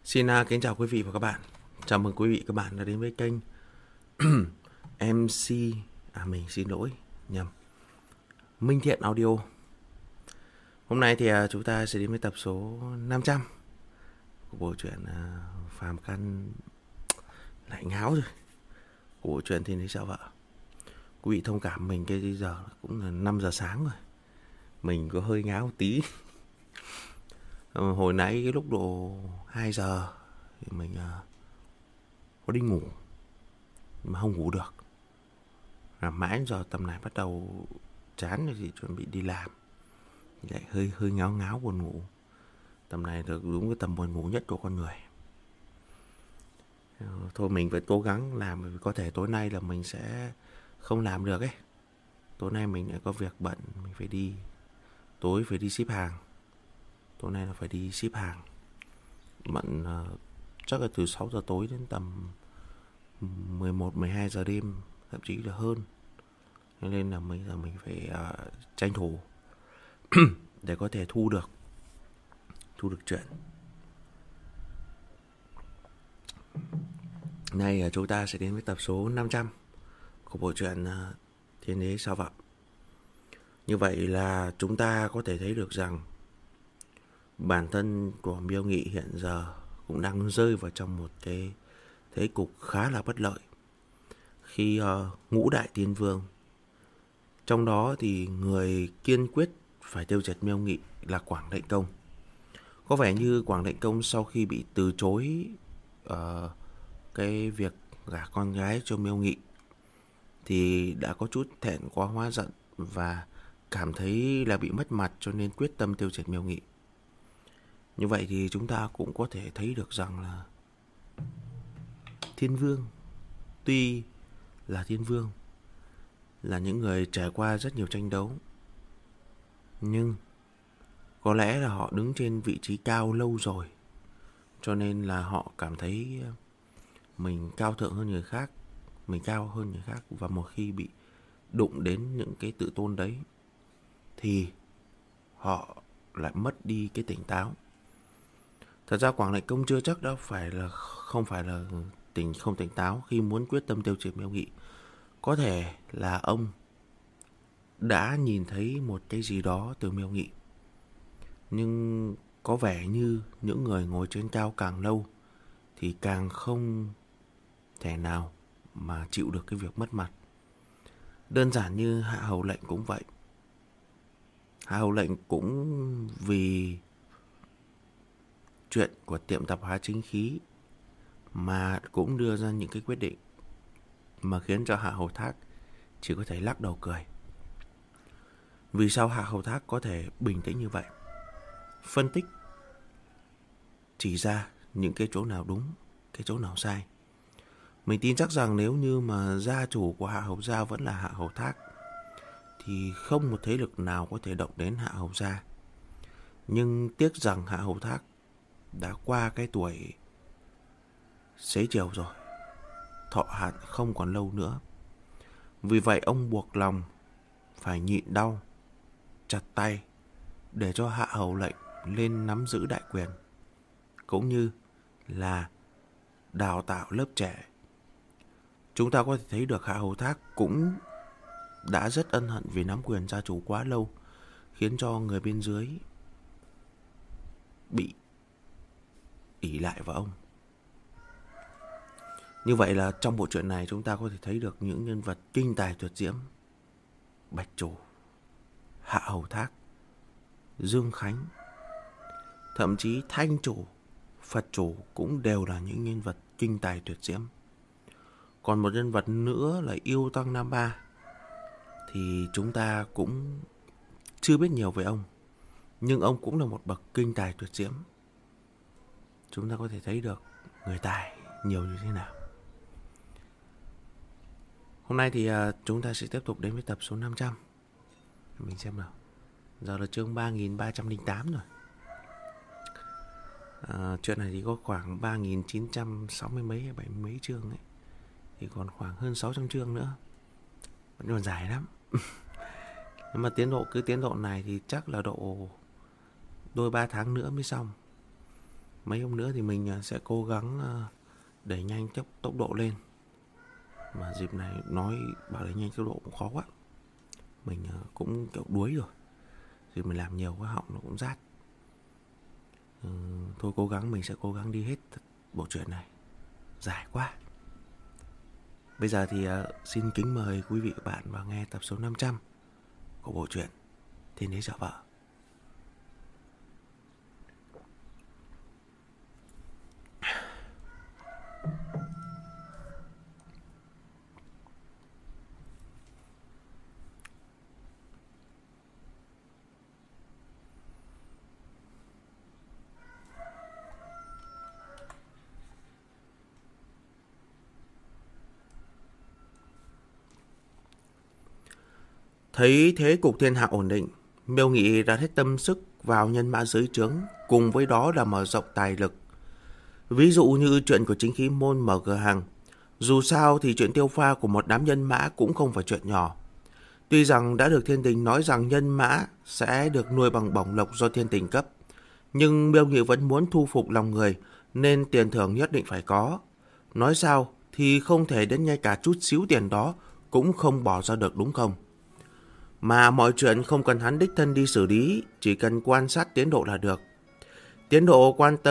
Xin kính chào quý vị và các bạn. Chào mừng quý vị và các bạn đã đến với kênh MC mình xin lỗi nhầm Minh Thiện Audio. Hôm nay thì chúng ta sẽ đến với tập số 500 của bộ truyện Phàm Căn lại ngáo rồi. Của bộ truyện Thiên Lý Sao Vợ. Quý vị thông cảm mình cái giờ cũng là 5 giờ sáng rồi. Mình có hơi ngáo tí. Hồi nãy cái lúc độ 2 giờ thì mình có đi ngủ mà không ngủ được. Làm mãi giờ tầm này bắt đầu chán rồi thì chuẩn bị đi làm. Lại hơi ngáo ngáo buồn ngủ. Tầm này là đúng cái tầm buồn ngủ nhất của con người. Thôi mình phải cố gắng làm, vì có thể tối nay là mình sẽ không làm được ấy. Tối nay mình lại có việc bận, mình phải đi. Tối phải đi ship hàng. Tối nay là phải đi ship hàng. Bận chắc là từ 6 giờ tối đến tầm 11-12 giờ đêm, thậm chí là hơn. Nên là mình phải tranh thủ để có thể thu được chuyện. Nay chúng ta sẽ đến với tập số 500 của bộ truyện Thiên Đế Sao Vợ. Như vậy là chúng ta có thể thấy được rằng bản thân của Miêu Nghị hiện giờ cũng đang rơi vào trong một cái thế cục khá là bất lợi. Khi ngũ đại tiên vương, trong đó thì người kiên quyết phải tiêu diệt Miêu Nghị là Quảng Lệnh Công. Có vẻ như Quảng Lệnh Công sau khi bị từ chối cái việc gả con gái cho Miêu Nghị thì đã có chút thẹn quá hóa giận và cảm thấy là bị mất mặt, cho nên quyết tâm tiêu diệt Miêu Nghị. Như vậy thì chúng ta cũng có thể thấy được rằng là Thiên Vương, tuy là Thiên Vương, là những người trải qua rất nhiều tranh đấu, nhưng có lẽ là họ đứng trên vị trí cao lâu rồi, cho nên là họ cảm thấy mình cao thượng hơn người khác, mình cao hơn người khác. Và một khi bị đụng đến những cái tự tôn đấy thì họ lại mất đi cái tỉnh táo. Thật ra Quảng Lệnh Công chưa chắc đã không phải là không tỉnh táo khi muốn quyết tâm tiêu diệt Miêu Nghị. Có thể là ông đã nhìn thấy một cái gì đó từ Miêu Nghị, nhưng có vẻ như những người ngồi trên cao càng lâu thì càng không thể nào mà chịu được cái việc mất mặt. Đơn giản như Hạ Hầu Lệnh cũng vậy. Hạ Hầu Lệnh cũng vì chuyện của tiệm tạp hóa chính khí mà cũng đưa ra những cái quyết định mà khiến cho Hạ Hầu Thác chỉ có thể lắc đầu cười. Vì sao Hạ Hầu Thác có thể bình tĩnh như vậy? Phân tích, chỉ ra những cái chỗ nào đúng, cái chỗ nào sai. Mình tin chắc rằng nếu như mà gia chủ của Hạ Hầu Gia vẫn là Hạ Hầu Thác thì không một thế lực nào có thể động đến Hạ Hầu Gia. Nhưng tiếc rằng Hạ Hầu Thác đã qua cái tuổi xế chiều rồi, thọ hạn không còn lâu nữa. Vì vậy ông buộc lòng phải nhịn đau, chặt tay để cho Hạ Hầu Lệnh lên nắm giữ đại quyền, cũng như là đào tạo lớp trẻ. Chúng ta có thể thấy được Hạ Hầu Thác cũng đã rất ân hận vì nắm quyền gia chủ quá lâu, khiến cho người bên dưới bị ỷ lại vào ông. Như vậy là trong bộ truyện này chúng ta có thể thấy được những nhân vật kinh tài tuyệt diễm: Bạch Chủ, Hạ Hầu Thác, Dương Khánh, thậm chí Thanh Chủ, Phật Chủ cũng đều là những nhân vật kinh tài tuyệt diễm. Còn một nhân vật nữa là Yêu Tăng Nam Ba thì chúng ta cũng chưa biết nhiều về ông, nhưng ông cũng là một bậc kinh tài tuyệt diễm. Chúng ta có thể thấy được người tài nhiều như thế nào. Hôm nay thì chúng ta sẽ tiếp tục đến với tập số 500. Mình xem nào. Giờ là chương 3308 rồi. Chuyện này thì có khoảng 3960 mấy hay 70 mấy chương ấy. Thì còn khoảng hơn 600 chương nữa. Vẫn còn dài lắm. Nhưng mà tiến độ này thì chắc là độ đôi 3 tháng nữa mới xong. mấy hôm nữa thì mình sẽ cố gắng đẩy nhanh tốc độ lên. Mà dịp này nói bảo đẩy nhanh tốc độ cũng khó quá. Mình cũng kiểu đuối rồi. Vì mình làm nhiều quá họng nó cũng rát. Thôi mình sẽ cố gắng đi hết bộ truyện này. Dài quá. Bây giờ thì xin kính mời quý vị và bạn vào nghe tập số 500 của bộ truyện Thiên Đế Giả Vợ. Thấy thế cục thiên hạ ổn định, Miêu Nghị đã hết tâm sức vào nhân mã dưới trướng, cùng với đó là mở rộng tài lực. Ví dụ như chuyện của Chính Khí Môn mở cửa hàng, dù sao thì chuyện tiêu pha của một đám nhân mã cũng không phải chuyện nhỏ. Tuy rằng đã được Thiên Đình nói rằng nhân mã sẽ được nuôi bằng bổng lộc do Thiên Đình cấp, nhưng Miêu Nghị vẫn muốn thu phục lòng người nên tiền thưởng nhất định phải có. Nói sao thì không thể đến ngay cả chút xíu tiền đó cũng không bỏ ra được, đúng không? Mà mọi chuyện không cần hắn đích thân đi xử lý, chỉ cần quan sát tiến độ là được. Tiến độ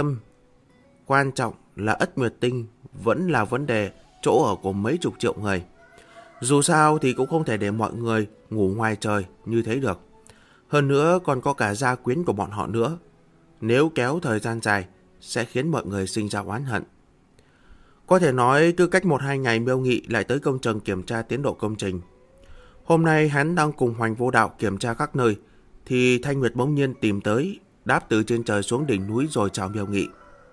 quan trọng là Ất Nguyệt Tinh vẫn là vấn đề chỗ ở của mấy chục triệu người. Dù sao thì cũng không thể để mọi người ngủ ngoài trời như thế được. Hơn nữa còn có cả gia quyến của bọn họ nữa. Nếu kéo thời gian dài sẽ khiến mọi người sinh ra oán hận. Có thể nói cứ cách 1-2 ngày Miêu Nghị lại tới công trường kiểm tra tiến độ công trình. Hôm nay hắn đang cùng Hoành Vô Đạo kiểm tra các nơi, thì Thanh Nguyệt bỗng nhiên tìm tới, đáp từ trên trời xuống đỉnh núi rồi chào Miêu Nghị.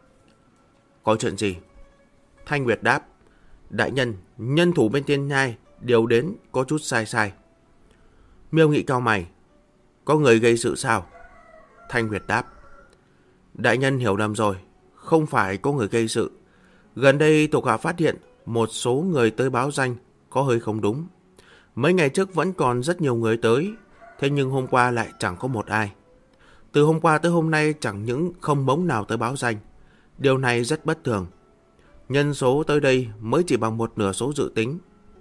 Có chuyện gì? Thanh Nguyệt đáp, đại nhân, nhân thủ bên Thiên Nhai điều đến có chút sai. Miêu Nghị cau mày, có người gây sự sao? Thanh Nguyệt đáp, đại nhân hiểu lầm rồi, không phải có người gây sự. Gần đây thuộc hạ phát hiện một số người tới báo danh có hơi không đúng. Mấy ngày trước vẫn còn rất nhiều người tới, thế nhưng hôm qua lại chẳng có một ai. Từ hôm qua tới hôm nay chẳng những không bóng nào tới báo danh. Điều này rất bất thường. Nhân số tới đây mới chỉ bằng 1/2 số dự tính.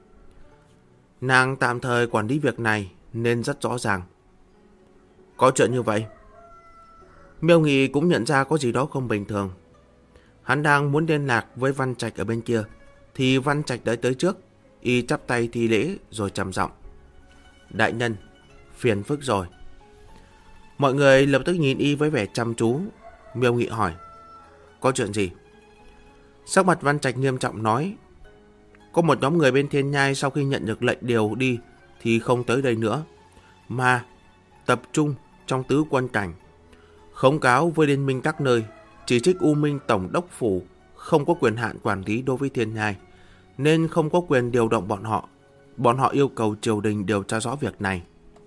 Nàng tạm thời quản lý việc này nên rất rõ ràng. Có chuyện như vậy. Miêu Nghị cũng nhận ra có gì đó không bình thường. Hắn đang muốn liên lạc với Văn Trạch ở bên kia, thì Văn Trạch đã tới trước. Y chắp tay thi lễ rồi trầm giọng, đại nhân, phiền phức rồi. Mọi người lập tức nhìn Y với vẻ chăm chú. Miêu Nghị hỏi, có chuyện gì? Sắc mặt Văn Trạch nghiêm trọng nói, có một nhóm người bên Thiên Nhai sau khi nhận được lệnh điều đi thì không tới đây nữa, mà tập trung trong tứ quân cảnh, khống cáo với liên minh các nơi, chỉ trích U Minh Tổng đốc phủ không có quyền hạn quản lý đối với Thiên Nhai, nên không có quyền điều động bọn họ. Bọn họ yêu cầu triều đình điều tra rõ việc này.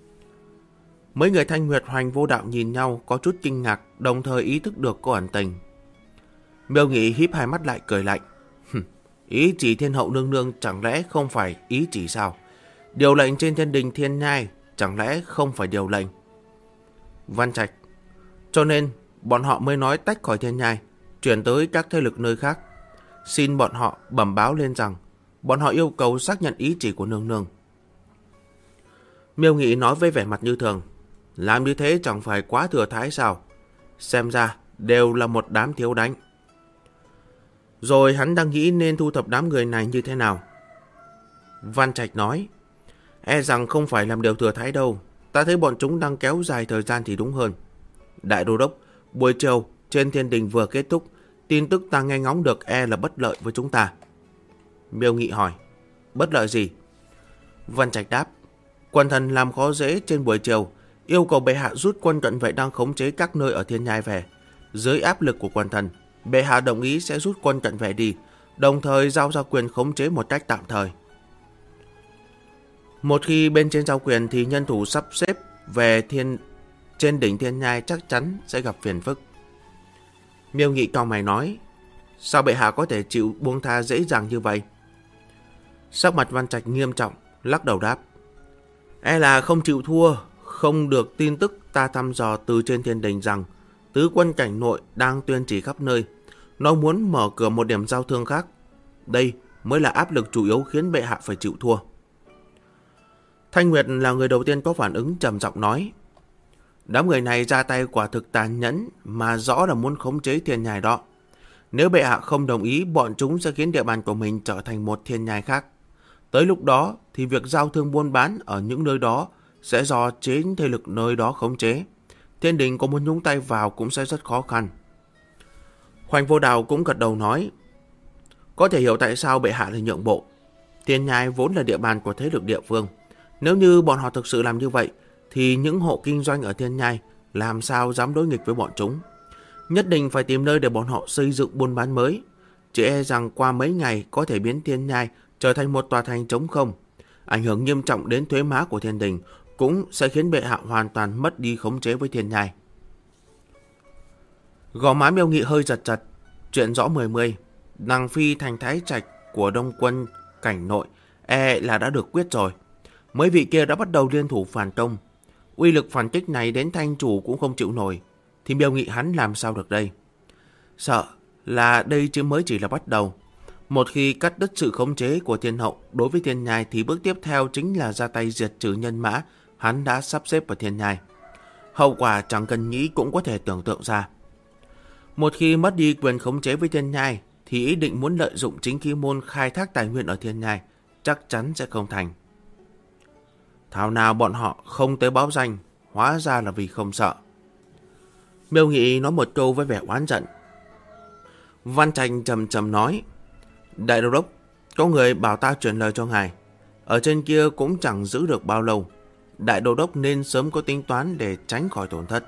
Mấy người Thanh Nguyệt, Hoành Vô Đạo nhìn nhau có chút kinh ngạc, đồng thời ý thức được có ẩn tình. Miêu Nghị híp hai mắt lại cười lạnh. Ý chỉ Thiên Hậu nương nương chẳng lẽ không phải ý chỉ sao? Điều lệnh trên Thiên Đình Thiên Nhai chẳng lẽ không phải điều lệnh? Văn Trạch, cho nên bọn họ mới nói tách khỏi Thiên Nhai, chuyển tới các thế lực nơi khác. Xin bọn họ bẩm báo lên rằng bọn họ yêu cầu xác nhận ý chỉ của nương nương. Miêu Nghị nói với vẻ mặt như thường, làm như thế chẳng phải quá thừa thái sao? Xem ra đều là một đám thiếu đánh. Rồi hắn đang nghĩ nên thu thập đám người này như thế nào. Văn Trạch nói, e rằng không phải làm điều thừa thái đâu. Ta thấy bọn chúng đang kéo dài thời gian thì đúng hơn. Đại đô đốc, buổi chiều trên Thiên Đình vừa kết thúc, tin tức ta nghe ngóng được e là bất lợi với chúng ta. Miêu Nghị hỏi, bất lợi gì? Văn Trạch đáp, quần thần làm khó dễ trên buổi chiều, yêu cầu bệ hạ rút quân cận vệ đang khống chế các nơi ở Thiên Nhai về. Dưới áp lực của quần thần, bệ hạ đồng ý sẽ rút quân cận vệ đi, đồng thời giao ra quyền khống chế một cách tạm thời. Một khi bên trên giao quyền thì nhân thủ sắp xếp về trên đỉnh Thiên Nhai chắc chắn sẽ gặp phiền phức. Miêu Nghị cau mày nói, sao bệ hạ có thể chịu buông tha dễ dàng như vậy? Sắc mặt Văn Trạch nghiêm trọng, lắc đầu đáp, e là không chịu thua. Không được tin tức ta thăm dò từ trên Thiên Đình rằng tứ quân cảnh nội đang tuyên chỉ khắp nơi. Nó muốn mở cửa một điểm giao thương khác. Đây mới là áp lực chủ yếu khiến bệ hạ phải chịu thua. Thanh Nguyệt là người đầu tiên có phản ứng, trầm giọng nói: đám người này ra tay quả thực tàn nhẫn, mà rõ là muốn khống chế thiên nhai đó. Nếu bệ hạ không đồng ý, bọn chúng sẽ khiến địa bàn của mình trở thành một thiên nhai khác. Tới lúc đó thì việc giao thương buôn bán ở những nơi đó sẽ do chính thế lực nơi đó khống chế. Thiên đình có muốn nhúng tay vào cũng sẽ rất khó khăn. Hoành Vô Đào cũng gật đầu nói: có thể hiểu tại sao bệ hạ lại nhượng bộ. Thiên nhai vốn là địa bàn của thế lực địa phương. Nếu như bọn họ thực sự làm như vậy, thì những hộ kinh doanh ở thiên nhai làm sao dám đối nghịch với bọn chúng. Nhất định phải tìm nơi để bọn họ xây dựng buôn bán mới. Chỉ e rằng qua mấy ngày có thể biến thiên nhai trở thành một tòa thành trống không. Ảnh hưởng nghiêm trọng đến thuế má của thiên đình, cũng sẽ khiến bệ hạ hoàn toàn mất đi khống chế với thiên nhai. Gò má Miêu Nghị hơi giật giật. Chuyện rõ mười. Nàng phi thành thái trạch của Đông quân cảnh nội là đã được quyết rồi. Mấy vị kia đã bắt đầu liên thủ phản công. Uy lực phản kích này đến thanh chủ cũng không chịu nổi, thì Miêu Nghị hắn làm sao được đây? Sợ là đây chứ mới chỉ là bắt đầu. Một khi cắt đứt sự khống chế của thiên hậu đối với thiên nhai, thì bước tiếp theo chính là ra tay diệt trừ nhân mã hắn đã sắp xếp vào thiên nhai. Hậu quả chẳng cần nghĩ cũng có thể tưởng tượng ra. Một khi mất đi quyền khống chế với thiên nhai, thì ý định muốn lợi dụng chính khí môn khai thác tài nguyên ở thiên nhai chắc chắn sẽ không thành. Thảo nào bọn họ không tới báo danh, hóa ra là vì không sợ. Miêu Nghị nói một câu với vẻ oán giận. Văn Tranh trầm trầm nói: đại đô đốc, có người bảo ta truyền lời cho ngài. Ở trên kia cũng chẳng giữ được bao lâu. Đại đô đốc nên sớm có tính toán để tránh khỏi tổn thất.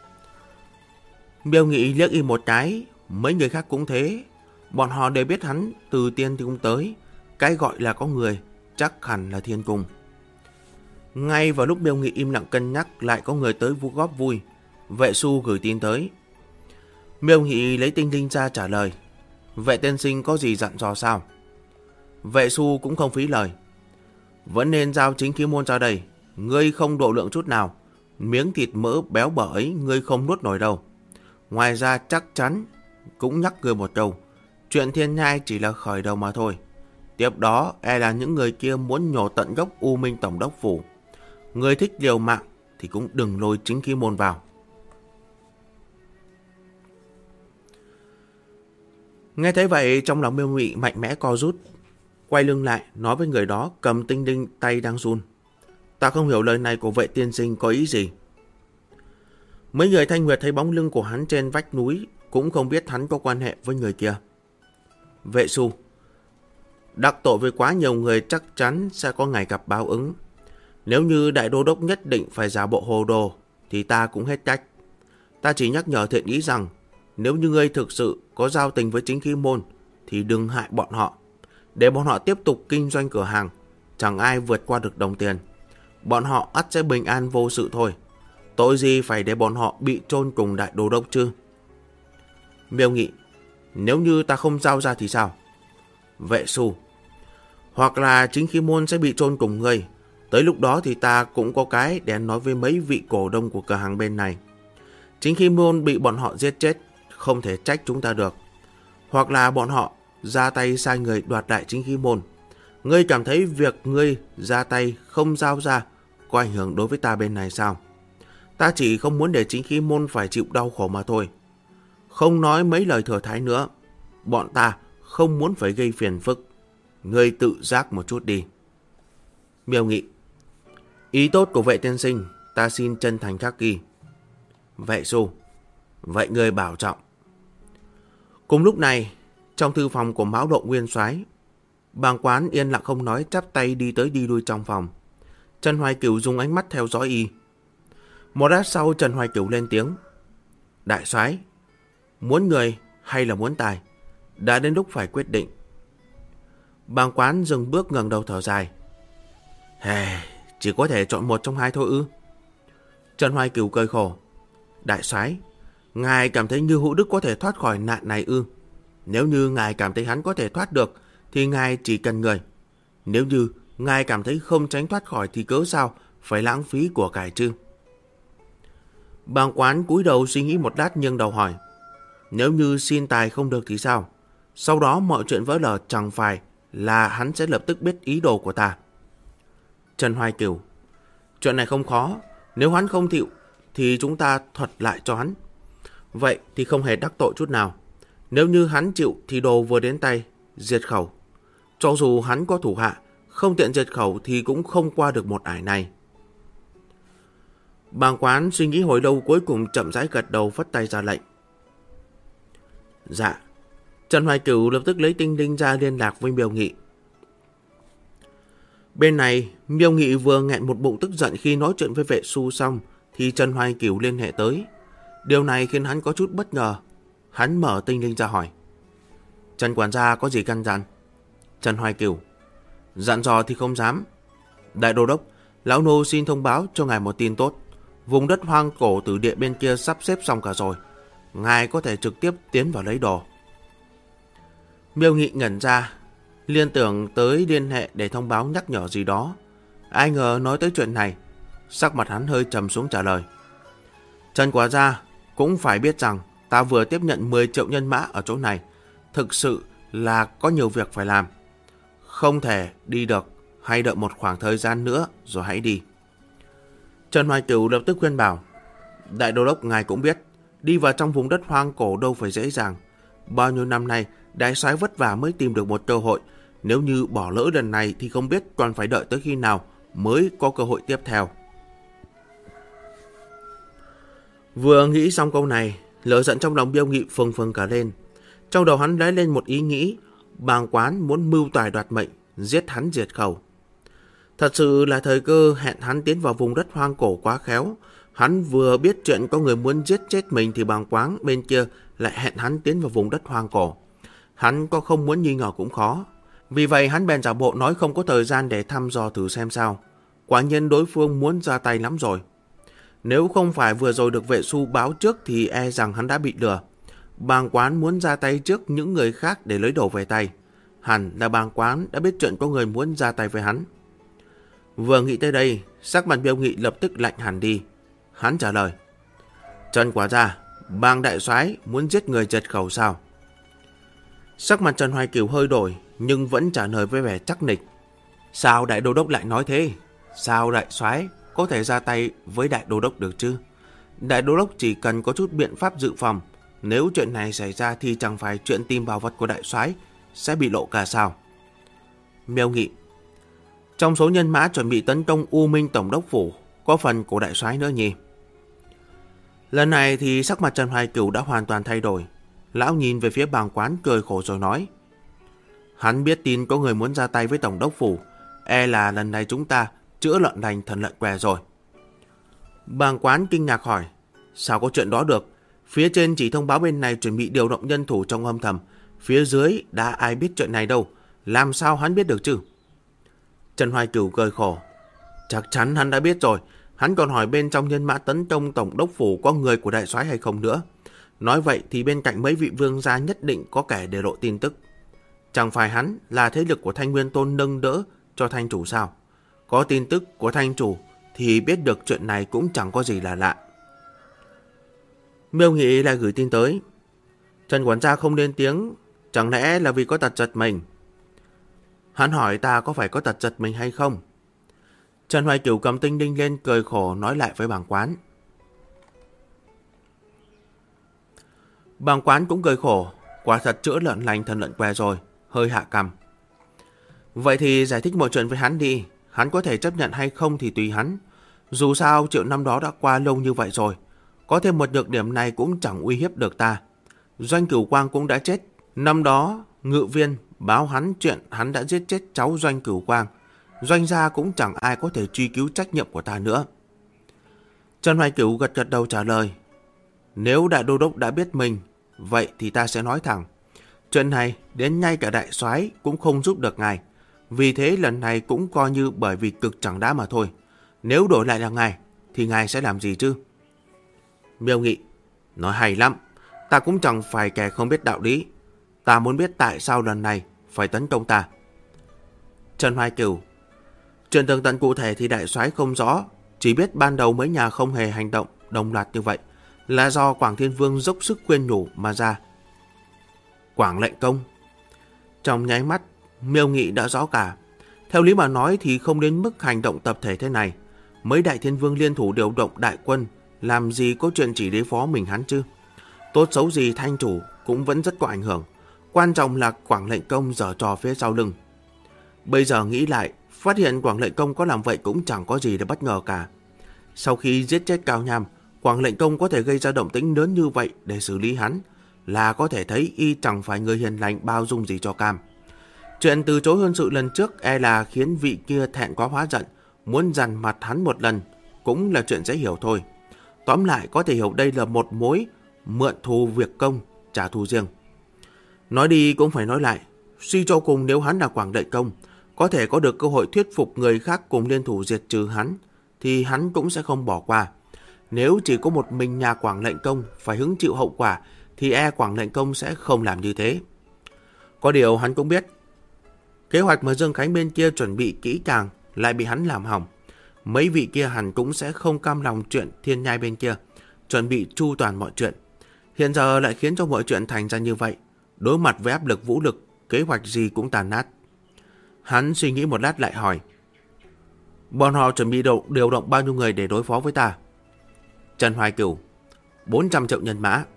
Miêu Nghị liếc y một cái. Mấy người khác cũng thế. Bọn họ đều biết hắn từ tiên cung tới. Cái gọi là có người chắc hẳn là thiên cung. Ngay vào lúc Miêu Nghị im lặng cân nhắc, lại có người tới góp vui. Vệ Xu gửi tin tới. Miêu Nghị lấy tinh linh ra trả lời: vệ tiên sinh có gì dặn dò sao? Vệ Xu cũng không phí lời: vẫn nên giao chính khí môn ra đây. Ngươi không độ lượng chút nào. Miếng thịt mỡ béo bở ấy ngươi không nuốt nổi đâu. Ngoài ra chắc chắn cũng nhắc ngươi một câu, chuyện thiên nhai chỉ là khởi đầu mà thôi. Tiếp đó là những người kia muốn nhổ tận gốc U Minh Tổng đốc phủ. Người thích liều mạng thì cũng đừng lôi chính khí môn vào. Nghe thấy vậy, trong lòng Miêu Nghị mạnh mẽ co rút. Quay lưng lại nói với người đó cầm tinh linh tay đang run: ta không hiểu lời này của vệ tiên sinh có ý gì. Mấy người Thanh Nguyệt thấy bóng lưng của hắn trên vách núi, cũng không biết hắn có quan hệ với người kia. Vệ Xu: đắc tội với quá nhiều người chắc chắn sẽ có ngày gặp báo ứng. Nếu như đại đô đốc nhất định phải giả bộ hồ đồ, thì ta cũng hết cách. Ta chỉ nhắc nhở thiện ý rằng, nếu như ngươi thực sự có giao tình với chính khí môn, thì đừng hại bọn họ. Để bọn họ tiếp tục kinh doanh cửa hàng, chẳng ai vượt qua được đồng tiền. Bọn họ ắt sẽ bình an vô sự thôi. Tội gì phải để bọn họ bị chôn cùng đại đô đốc chứ? Miêu Nghị: nếu như ta không giao ra thì sao? Vệ Xu: hoặc là chính khí môn sẽ bị chôn cùng ngươi. Tới lúc đó thì ta cũng có cái để nói với mấy vị cổ đông của cửa hàng bên này. Chính khí môn bị bọn họ giết chết, không thể trách chúng ta được. Hoặc là bọn họ ra tay sai người đoạt lại chính khí môn. Ngươi cảm thấy việc ngươi ra tay không giao ra có ảnh hưởng đối với ta bên này sao? Ta chỉ không muốn để chính khí môn phải chịu đau khổ mà thôi. Không nói mấy lời thừa thãi nữa. Bọn ta không muốn phải gây phiền phức. Ngươi tự giác một chút đi. Miêu Nghị: ý tốt của vệ tiên sinh ta xin chân thành khắc ghi. Vệ Xu: vậy ngươi bảo trọng. Cùng lúc này, trong thư phòng của Mão Độ Nguyên Soái, Bàng Quán yên lặng không nói, chắp tay đi tới đi lui trong phòng. Trần Hoài Cửu dùng ánh mắt theo dõi y. Một lát sau, Trần Hoài Cửu lên tiếng: đại soái, muốn người hay là muốn tài, đã đến lúc phải quyết định. Bàng Quán dừng bước ngẩng đầu thở dài: chỉ có thể chọn một trong hai thôi ư? Trần Hoài Cửu cười khổ: đại soái, ngài cảm thấy Như Hữu Đức có thể thoát khỏi nạn này ư? Nếu như ngài cảm thấy hắn có thể thoát được, thì ngài chỉ cần người. Nếu như ngài cảm thấy không tránh thoát khỏi, thì cớ sao phải lãng phí của cải chứ? Bàng Quán cúi đầu suy nghĩ một lát nhưng đầu hỏi. Nếu như xin tài không được thì sao? Sau đó mọi chuyện vỡ lở chẳng phải là hắn sẽ lập tức biết ý đồ của ta. Trần Hoài Cửu. Chuyện này không khó. Nếu hắn không chịu thì chúng ta thuật lại cho hắn. Vậy thì không hề đắc tội chút nào. Nếu như hắn chịu thì đồ vừa đến tay, diệt khẩu. Cho dù hắn có thủ hạ, không tiện diệt khẩu thì cũng không qua được một ải này. Bàng Quán suy nghĩ hồi lâu, cuối cùng chậm rãi gật đầu, phất tay ra lệnh. Dạ. Trần Hoài Cửu lập tức lấy tinh linh ra liên lạc với Miêu Nghị. Bên này, Miêu Nghị vừa nghẹn một bụng tức giận khi nói chuyện với vệ su xong thì Trần Hoài Cửu liên hệ tới. Điều này khiến hắn có chút bất ngờ. Hắn mở tinh linh ra hỏi. Trần quản gia có gì căn dặn? Trần Hoài Cửu. Dặn dò thì không dám. Đại đô đốc, lão nô xin thông báo cho ngài một tin tốt. Vùng đất hoang cổ tử địa bên kia sắp xếp xong cả rồi. Ngài có thể trực tiếp tiến vào lấy đồ. Miêu Nghị ngẩn ra, liên tưởng tới liên hệ để thông báo nhắc nhở gì đó. Ai ngờ nói tới chuyện này, sắc mặt hắn hơi trầm xuống trả lời. Trần quản gia cũng phải biết rằng ta vừa tiếp nhận 10 triệu nhân mã ở chỗ này. Thực sự là có nhiều việc phải làm. Không thể đi được, hay đợi một khoảng thời gian nữa rồi hãy đi. Trần Hoài Cửu lập tức khuyên bảo. Đại đô đốc ngài cũng biết, đi vào trong vùng đất hoang cổ đâu phải dễ dàng. Bao nhiêu năm nay, đại soái vất vả mới tìm được một cơ hội. Nếu như bỏ lỡ lần này thì không biết còn phải đợi tới khi nào mới có cơ hội tiếp theo. Vừa nghĩ xong câu này, lửa giận trong lòng Miêu Nghị phừng phừng cả lên. Trong đầu hắn lóe lên một ý nghĩ. Bàng Quán muốn mưu tài đoạt mệnh, giết hắn diệt khẩu. Thật sự là thời cơ hẹn hắn tiến vào vùng đất hoang cổ quá khéo. Hắn vừa biết chuyện có người muốn giết chết mình thì Bàng Quán bên kia lại hẹn hắn tiến vào vùng đất hoang cổ. Hắn có không muốn nghi ngờ cũng khó. Vì vậy hắn bèn giả bộ nói không có thời gian để thăm dò thử xem sao. Quả nhiên đối phương muốn ra tay lắm rồi. Nếu không phải vừa rồi được vệ su báo trước thì e rằng hắn đã bị lừa. Bàng Quán muốn ra tay trước những người khác để lấy đồ về tay. Hẳn là Bàng Quán đã biết chuyện có người muốn ra tay với hắn. Vừa nghĩ tới đây, sắc mặt Miêu Nghị lập tức lạnh hẳn đi. Hắn trả lời. Trần quản gia, Bàng đại soái muốn giết người diệt khẩu sao? Sắc mặt Trần Hoài Cửu hơi đổi, nhưng vẫn trả lời với vẻ chắc nịch. Sao đại đô đốc lại nói thế? Sao đại soái có thể ra tay với đại đô đốc được chứ? Đại đô đốc chỉ cần có chút biện pháp dự phòng. Nếu chuyện này xảy ra thì chẳng phải chuyện tìm bảo vật của đại soái sẽ bị lộ cả sao? Miêu Nghị. Trong số nhân mã chuẩn bị tấn công U Minh Tổng đốc phủ, có phần của đại soái nữa nhỉ? Lần này thì sắc mặt Trần Hoài Cửu đã hoàn toàn thay đổi. Lão nhìn về phía Bàng Quán cười khổ rồi nói. Hắn biết tin có người muốn ra tay với Tổng đốc phủ. E là lần này chúng ta chữa lợn đành thần lợn què rồi. Bàng Quán kinh ngạc hỏi. Sao có chuyện đó được? Phía trên chỉ thông báo bên này chuẩn bị điều động nhân thủ trong âm thầm. Phía dưới đã ai biết chuyện này đâu. Làm sao hắn biết được chứ? Trần Hoài Cửu cười khổ. Chắc chắn hắn đã biết rồi. Hắn còn hỏi bên trong nhân mã tấn công Tổng đốc phủ có người của đại soái hay không nữa. Nói vậy thì bên cạnh mấy vị vương gia nhất định có kẻ để lộ tin tức. Chẳng phải hắn là thế lực của Thanh Nguyên Tôn nâng đỡ cho Thanh chủ sao? Có tin tức của Thanh chủ thì biết được chuyện này cũng chẳng có gì là lạ. Miêu Nghị lại gửi tin tới. Trần quản gia không lên tiếng, chẳng lẽ là vì có tật giật mình? Hắn hỏi ta có phải có tật giật mình hay không? Trần Hoài Cửu cầm tinh linh lên cười khổ nói lại với Bàng Quán. Bàng Quán cũng cười khổ, quả thật chữa lợn lành thần lợn què rồi, hơi hạ cằm. Vậy thì giải thích mọi chuyện với hắn đi, hắn có thể chấp nhận hay không thì tùy hắn. Dù sao triệu năm đó đã qua lâu như vậy rồi, có thêm một nhược điểm này cũng chẳng uy hiếp được ta. Doanh Cửu Quang cũng đã chết, năm đó ngự viên báo hắn chuyện hắn đã giết chết cháu Doanh Cửu Quang. Doanh gia cũng chẳng ai có thể truy cứu trách nhiệm của ta nữa. Trần Hoài Cửu gật gật đầu trả lời. Nếu đại đô đốc đã biết mình, vậy thì ta sẽ nói thẳng. Chuyện này đến ngay cả đại soái cũng không giúp được ngài. Vì thế lần này cũng coi như bởi vì cực chẳng đá mà thôi. Nếu đổi lại là ngài, thì ngài sẽ làm gì chứ? Miêu Nghị. Nói hay lắm. Ta cũng chẳng phải kẻ không biết đạo lý. Ta muốn biết tại sao lần này phải tấn công ta. Trần Hoài Cửu. Chuyện tường tận cụ thể thì đại soái không rõ. Chỉ biết ban đầu mấy nhà không hề hành động đồng loạt như vậy là do Quảng Thiên Vương dốc sức khuyên nhủ mà ra. Quảng lệnh công. Trong nháy mắt, Miêu Nghị đã rõ cả. Theo lý mà nói thì không đến mức hành động tập thể thế này. Mấy đại thiên vương liên thủ điều động đại quân, làm gì có chuyện chỉ đối phó mình hắn chứ. Tốt xấu gì thanh chủ cũng vẫn rất có ảnh hưởng. Quan trọng là Quảng lệnh công giở trò phía sau lưng. Bây giờ nghĩ lại, phát hiện Quảng lệnh công có làm vậy cũng chẳng có gì để bất ngờ cả. Sau khi giết chết Cao Nham, Quảng lệnh công có thể gây ra động tĩnh lớn như vậy để xử lý hắn, là có thể thấy y chẳng phải người hiền lành bao dung gì cho cam. Chuyện từ chối hôn sự lần trước e là khiến vị kia thẹn quá hóa giận, muốn dằn mặt hắn một lần, cũng là chuyện dễ hiểu thôi. Tóm lại có thể hiểu đây là một mối mượn thù việc công, trả thù riêng. Nói đi cũng phải nói lại, suy cho cùng nếu hắn là Quảng lệnh công, có thể có được cơ hội thuyết phục người khác cùng liên thủ diệt trừ hắn, thì hắn cũng sẽ không bỏ qua. Nếu chỉ có một mình nhà Quảng lệnh công phải hứng chịu hậu quả, thì Quảng lệnh công sẽ không làm như thế. Có điều hắn cũng biết, kế hoạch mà Dương Khánh bên kia chuẩn bị kỹ càng lại bị hắn làm hỏng. Mấy vị kia hẳn cũng sẽ không cam lòng chuyện Thiên Nhai bên kia chuẩn bị chu toàn mọi chuyện. Hiện giờ lại khiến cho mọi chuyện thành ra như vậy. Đối mặt với áp lực vũ lực, kế hoạch gì cũng tàn nát. Hắn suy nghĩ một lát lại hỏi, bọn họ chuẩn bị điều động bao nhiêu người để đối phó với ta? Trần Hoài Cửu, 400 triệu nhân mã.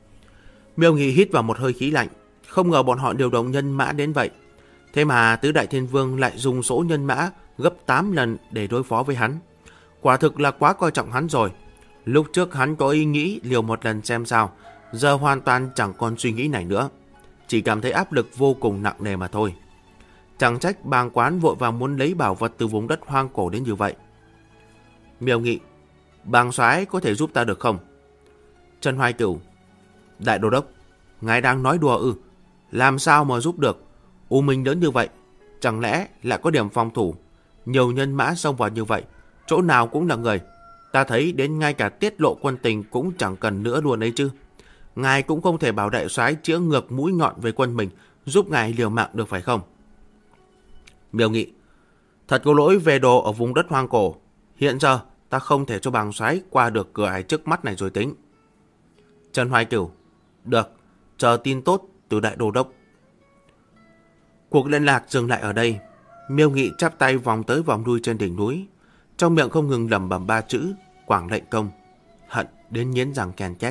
Miêu Nghị hít vào một hơi khí lạnh. Không ngờ bọn họ điều động nhân mã đến vậy. Thế mà tứ đại thiên vương lại dùng số nhân mã gấp 8 lần để đối phó với hắn. Quả thực là quá coi trọng hắn rồi. Lúc trước hắn có ý nghĩ liều một lần xem sao, giờ hoàn toàn chẳng còn suy nghĩ này nữa. Chỉ cảm thấy áp lực vô cùng nặng nề mà thôi. Chẳng trách bàng quán vội vàng muốn lấy bảo vật từ vùng đất hoang cổ đến như vậy. Miêu Nghị, bàng soái có thể giúp ta được không? Trần Hoài Cửu, đại đô đốc, ngài đang nói đùa ư? Làm sao mà giúp được? U Minh lớn như vậy, chẳng lẽ lại có điểm phòng thủ? Nhiều nhân mã xông vào như vậy, chỗ nào cũng là người. Ta thấy đến ngay cả tiết lộ quân tình cũng chẳng cần nữa luôn ấy chứ. Ngài cũng không thể bảo đại soái chĩa ngược mũi nhọn về quân mình, giúp ngài liều mạng được phải không? Miêu Nghị, thật có lỗi về đồ ở vùng đất hoang cổ. Hiện giờ ta không thể cho bàng soái qua được cửa ải trước mắt này rồi tính. Trần Hoài Cửu, được, chờ tin tốt từ đại đô đốc. Cuộc liên lạc dừng lại ở đây. Miêu Nghị chắp tay vòng tới vòng lui trên đỉnh núi, trong miệng không ngừng lẩm bẩm 3 chữ Quảng lệnh công, hận đến nghiến răng ken két.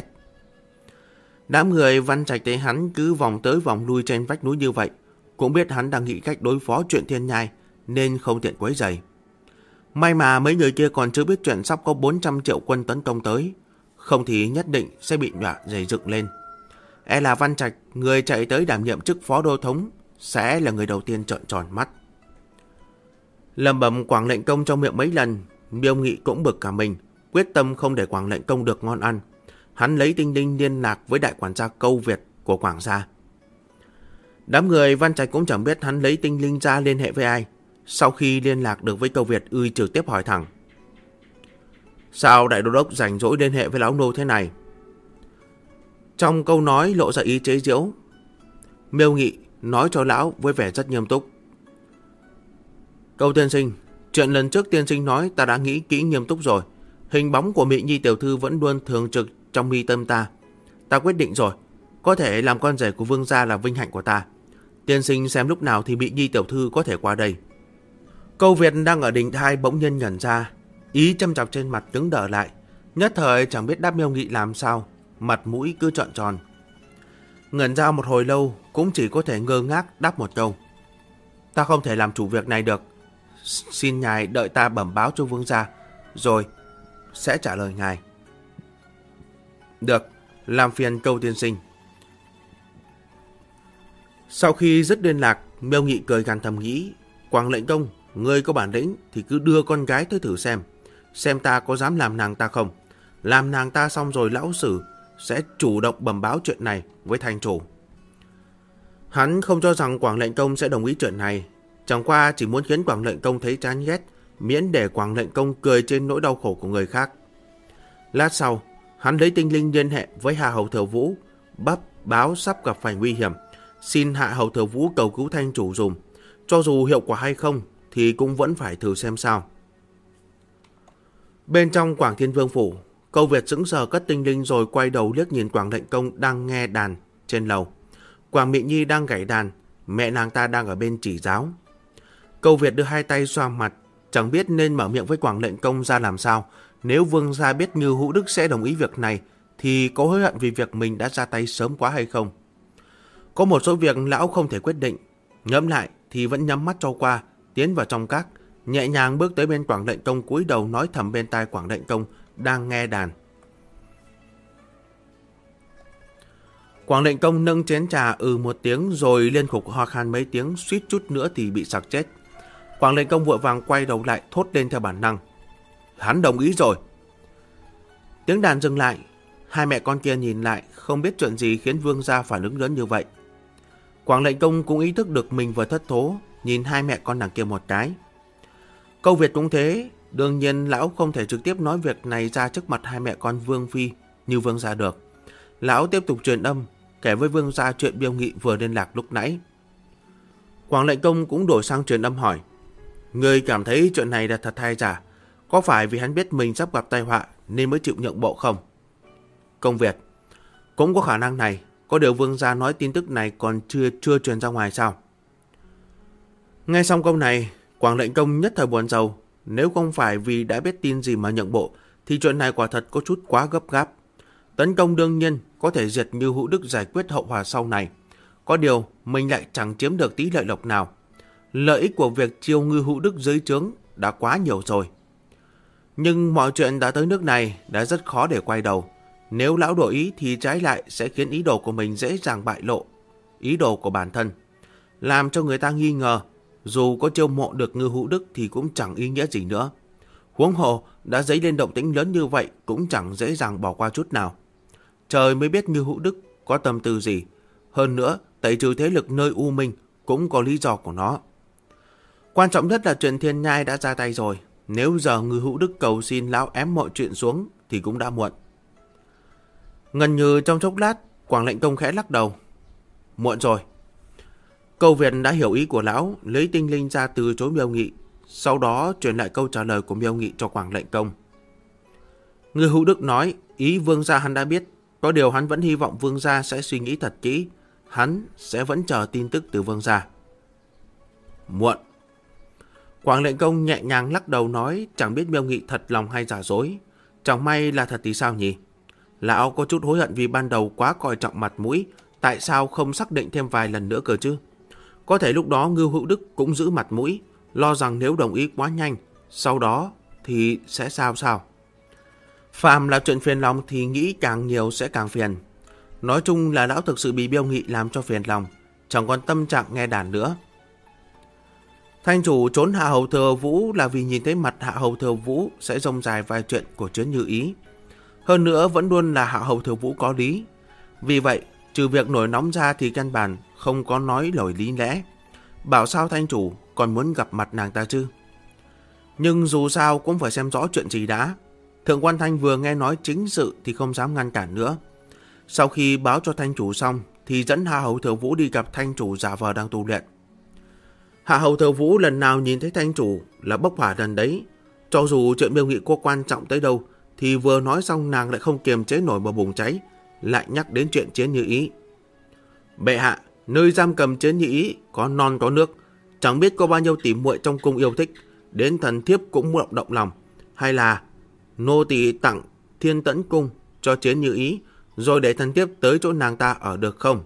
Đám người Văn Trạch thấy hắn cứ vòng tới vòng lui trên vách núi như vậy, cũng biết hắn đang nghĩ cách đối phó chuyện Thiên Nhai, nên không tiện quấy rầy. May mà mấy người kia còn chưa biết chuyện sắp có 400 triệu quân tấn công tới, không thì nhất định sẽ bị nhọa dày dựng lên. E là Văn Trạch, người chạy tới đảm nhiệm chức phó đô thống, sẽ là người đầu tiên trợn tròn mắt. Lẩm bẩm Quảng lệnh công trong miệng mấy lần, Miêu Nghị cũng bực cả mình, quyết tâm không để Quảng lệnh công được ngon ăn. Hắn lấy tinh linh liên lạc với đại quản gia Câu Việt của Quảng gia. Đám người Văn Trạch cũng chẳng biết hắn lấy tinh linh ra liên hệ với ai. Sau khi liên lạc được với Câu Việt, y trực tiếp hỏi thẳng, sao đại đô đốc rảnh rỗi liên hệ với lão nô thế này? Trong câu nói lộ ra ý chế giễu. Miêu Nghị nói cho lão với vẻ rất nghiêm túc, Câu tiên sinh, chuyện lần trước tiên sinh nói ta đã nghĩ kỹ nghiêm túc rồi. Hình bóng của Mỹ Nhi tiểu thư vẫn luôn thường trực trong mi tâm ta. Ta quyết định rồi, có thể làm con rể của vương gia là vinh hạnh của ta. Tiên sinh xem lúc nào thì Mỹ Nhi tiểu thư có thể qua đây. Câu Việt đang ở đỉnh thai bỗng nhiên nhẩn ra, ý châm chọc trên mặt cứng đờ lại, nhất thời chẳng biết đáp Miêu Nghị làm sao, mặt mũi cứ trợn tròn. Ngẩn ra một hồi lâu cũng chỉ có thể ngơ ngác đáp một câu, ta không thể làm chủ việc này được. Xin ngài đợi ta bẩm báo cho vương gia, rồi sẽ trả lời ngài. Được, làm phiền Câu tiên sinh. Sau khi dứt liên lạc, Miêu Nghị cười gằn thầm nghĩ, Quảng lệnh công, ngươi có bản lĩnh thì cứ đưa con gái tới thử xem ta có dám làm nàng ta không. Làm nàng ta xong rồi lão sử sẽ chủ động bẩm báo chuyện này với thành chủ. Hắn không cho rằng Quảng lệnh công sẽ đồng ý chuyện này, chẳng qua chỉ muốn khiến Quảng lệnh công thấy chán ghét, miễn để Quảng lệnh công cười trên nỗi đau khổ của người khác. Lát sau, hắn lấy tinh linh liên hệ với Hạ Hầu Thừa Vũ, báo sắp gặp phải nguy hiểm, xin Hạ Hầu Thừa Vũ cầu cứu thanh chủ dùng. Cho dù hiệu quả hay không thì cũng vẫn phải thử xem sao. Bên trong Quảng Thiên Vương phủ, Câu Việt sững sờ cất tinh linh rồi quay đầu liếc nhìn Quảng Lệnh Công đang nghe đàn trên lầu. Quảng Mị Nhi đang gảy đàn, mẹ nàng ta đang ở bên chỉ giáo. Câu Việt đưa hai tay xoa mặt, chẳng biết nên mở miệng với Quảng Lệnh Công ra làm sao. Nếu vương gia biết Ngưu Hữu Đức sẽ đồng ý việc này, thì có hối hận vì việc mình đã ra tay sớm quá hay không? Có một số việc lão không thể quyết định, ngẫm lại thì vẫn nhắm mắt cho qua, tiến vào trong các, nhẹ nhàng bước tới bên Quảng Lệnh Công, cúi đầu nói thầm bên tai Quảng Lệnh Công đang nghe đàn. Quảng Lệnh Công nâng chén trà một tiếng rồi liên tục ho khan mấy tiếng, suýt chút nữa thì bị sặc chết. Quảng Lệnh Công vội vàng quay đầu lại thốt lên theo bản năng: hắn đồng ý rồi. Tiếng đàn dừng lại, hai mẹ con kia nhìn lại, không biết chuyện gì khiến vương gia phản ứng lớn như vậy. Quảng Lệnh Công cũng ý thức được mình vừa thất thố, nhìn hai mẹ con nàng kia một cái. Câu Việt cũng thế, đương nhiên lão không thể trực tiếp nói việc này ra trước mặt hai mẹ con vương phi như vương gia được. Lão tiếp tục truyền âm, kể với vương gia chuyện Biêu Nghị vừa liên lạc lúc nãy. Quảng Lệnh Công cũng đổi sang truyền âm hỏi: người cảm thấy chuyện này là thật hay giả? Có phải vì hắn biết mình sắp gặp tai họa nên mới chịu nhượng bộ không? Công Việt: cũng có khả năng này, có điều vương gia nói tin tức này còn chưa truyền ra ngoài sao? Nghe xong câu này, Quảng Lệnh Công nhất thời buồn rầu. Nếu không phải vì đã biết tin gì mà nhượng bộ, thì chuyện này quả thật có chút quá gấp gáp. Tấn công đương nhiên có thể diệt Ngưu Hữu Đức, giải quyết hậu hòa sau này. Có điều mình lại chẳng chiếm được tí lợi lộc nào. Lợi ích của việc chiêu Ngưu Hữu Đức dưới trướng đã quá nhiều rồi. Nhưng mọi chuyện đã tới nước này đã rất khó để quay đầu. Nếu lão đổi ý thì trái lại sẽ khiến ý đồ của mình dễ dàng bại lộ ý đồ của bản thân, làm cho người ta nghi ngờ. Dù có chiêu mộ được Ngưu Hữu Đức thì cũng chẳng ý nghĩa gì nữa. Huống hồ đã dấy lên động tĩnh lớn như vậy cũng chẳng dễ dàng bỏ qua chút nào. Trời mới biết Ngưu Hữu Đức có tâm tư gì. Hơn nữa, tẩy trừ thế lực nơi U Minh cũng có lý do của nó. Quan trọng nhất là chuyện Thiên Nhai đã ra tay rồi. Nếu giờ Ngưu Hữu Đức cầu xin lão ém mọi chuyện xuống thì cũng đã muộn. Ngần như trong chốc lát, Quảng Lệnh Công khẽ lắc đầu: muộn rồi. Câu Việt đã hiểu ý của lão, lấy tinh linh ra từ chối Miêu Nghị, sau đó truyền lại câu trả lời của Miêu Nghị cho Quảng Lệnh Công. Ngưu Hữu Đức nói ý vương gia hắn đã biết, có điều hắn vẫn hy vọng vương gia sẽ suy nghĩ thật kỹ, hắn sẽ vẫn chờ tin tức từ vương gia. Muộn. Quảng Lệnh Công nhẹ nhàng lắc đầu nói chẳng biết Miêu Nghị thật lòng hay giả dối. Chẳng may là thật thì sao nhỉ? Lão có chút hối hận vì ban đầu quá coi trọng mặt mũi, tại sao không xác định thêm vài lần nữa cơ chứ? Có thể lúc đó Ngưu Hữu Đức cũng giữ mặt mũi, lo rằng nếu đồng ý quá nhanh, sau đó thì sẽ sao? Phàm là chuyện phiền lòng thì nghĩ càng nhiều sẽ càng phiền. Nói chung là lão thực sự bị Biêu Nghị làm cho phiền lòng, chẳng còn tâm trạng nghe đàn nữa. Thanh chủ trốn Hạ Hầu Thừa Vũ là vì nhìn thấy mặt Hạ Hầu Thừa Vũ sẽ rông dài vài chuyện của Chiến Như Ý. Hơn nữa vẫn luôn là Hạ Hầu Thừa Vũ có lý. Vì vậy, trừ việc nổi nóng ra thì căn bản không có nói lời lý lẽ. Bảo sao thanh chủ còn muốn gặp mặt nàng ta chứ? Nhưng dù sao cũng phải xem rõ chuyện gì đã. Thượng quan Thanh vừa nghe nói chính sự thì không dám ngăn cản nữa. Sau khi báo cho thanh chủ xong thì dẫn Hạ Hầu Thừa Vũ đi gặp thanh chủ giả vờ đang tu luyện. Hạ Hầu Thừa Vũ lần nào nhìn thấy thanh chủ là bốc hỏa lần đấy. Cho dù chuyện Miêu Nghị có quan trọng tới đâu thì vừa nói xong nàng lại không kiềm chế nổi mà bùng cháy, lại nhắc đến chuyện Chiến Như Ý. Bệ hạ, nơi giam cầm Chiến Như Ý có non có nước, chẳng biết có bao nhiêu tỷ muội trong cung yêu thích, đến thần thiếp cũng động lòng, hay là nô tỳ tặng Thiên Tẫn cung cho Chiến Như Ý, rồi để thần thiếp tới chỗ nàng ta ở được không?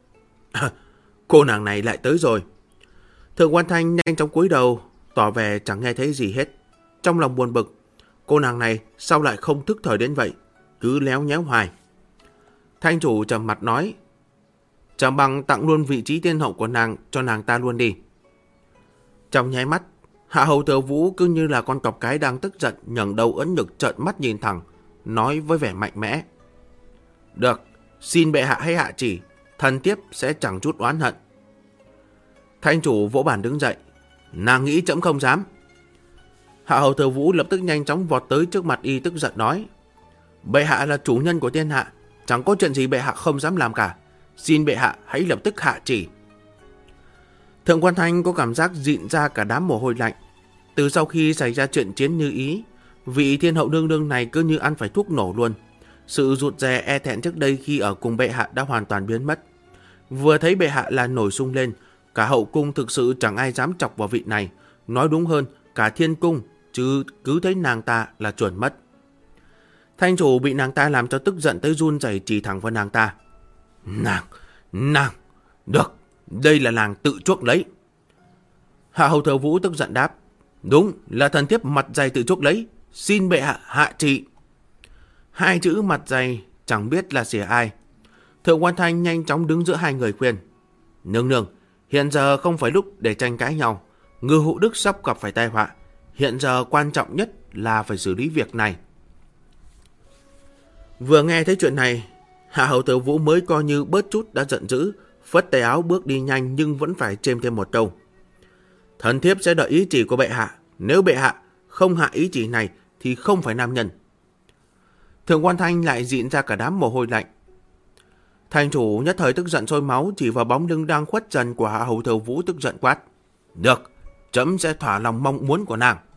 Cô nàng này lại tới rồi. Thượng quan Thanh nhanh chóng cúi đầu, tỏ vẻ chẳng nghe thấy gì hết. Trong lòng buồn bực, cô nàng này sao lại không thức thời đến vậy, cứ léo nhéo hoài. Thanh chủ trầm mặt nói: chẳng bằng tặng luôn vị trí tiên hậu của nàng cho nàng ta luôn đi. Trong nháy mắt, Hạ Hầu Thừa Vũ cứ như là con cọp cái đang tức giận, ngẩng đầu ấn ngực trợn mắt nhìn thẳng, nói với vẻ mạnh mẽ: được, xin bệ hạ hãy hạ chỉ, thần thiếp sẽ chẳng chút oán hận. Thanh chủ vỗ bàn đứng dậy: nàng nghĩ trẫm không dám. Hạ Hầu Thừa Vũ lập tức nhanh chóng vọt tới trước mặt y, tức giận nói: bệ hạ là chủ nhân của thiên hạ, chẳng có chuyện gì bệ hạ không dám làm cả, xin bệ hạ hãy lập tức hạ chỉ. Thượng quan Thanh có cảm giác dịn ra cả đám mồ hôi lạnh. Từ sau khi xảy ra chuyện Chiến Như Ý, Vị thiên hậu nương nương này cứ như ăn phải thuốc nổ luôn. Sự rụt rè e thẹn trước đây khi ở cùng bệ hạ đã hoàn toàn biến mất. Vừa thấy bệ hạ là nổi sung lên. Cả hậu cung thực sự chẳng ai dám chọc vào vị này. Nói đúng hơn, cả thiên cung, chứ cứ thấy nàng ta là chuẩn mất. Thanh chủ bị nàng ta làm cho tức giận tới run rẩy, chỉ thẳng vào nàng ta. Nàng, được, đây là nàng tự chuốc lấy. Hạ hầu Thừa Vũ tức giận đáp. Đúng, là thần thiếp mặt dày tự chuốc lấy, xin bệ hạ hạ trị. Hai chữ mặt dày chẳng biết là xỉa ai. Thượng Quan Thanh nhanh chóng đứng giữa hai người khuyên. Nương nương, hiện giờ không phải lúc để tranh cãi nhau. Ngư Hữu Đức sắp gặp phải tai họa. Hiện giờ quan trọng nhất là phải xử lý việc này. Vừa nghe thấy chuyện này, Hạ hầu Thừa Vũ mới coi như bớt chút đã giận dữ, phất tay áo bước đi nhanh nhưng vẫn phải chêm thêm một câu. Thần thiếp sẽ đợi ý chỉ của bệ hạ. Nếu bệ hạ không hạ ý chỉ này thì không phải nam nhân. Thượng Quan Thanh lại diễn ra cả đám mồ hôi lạnh. Thành chủ nhất thời tức giận sôi máu, chỉ vào bóng lưng đang khuất dần của Hạ hầu Thừa Vũ tức giận quát. Được, trẫm sẽ thỏa lòng mong muốn của nàng.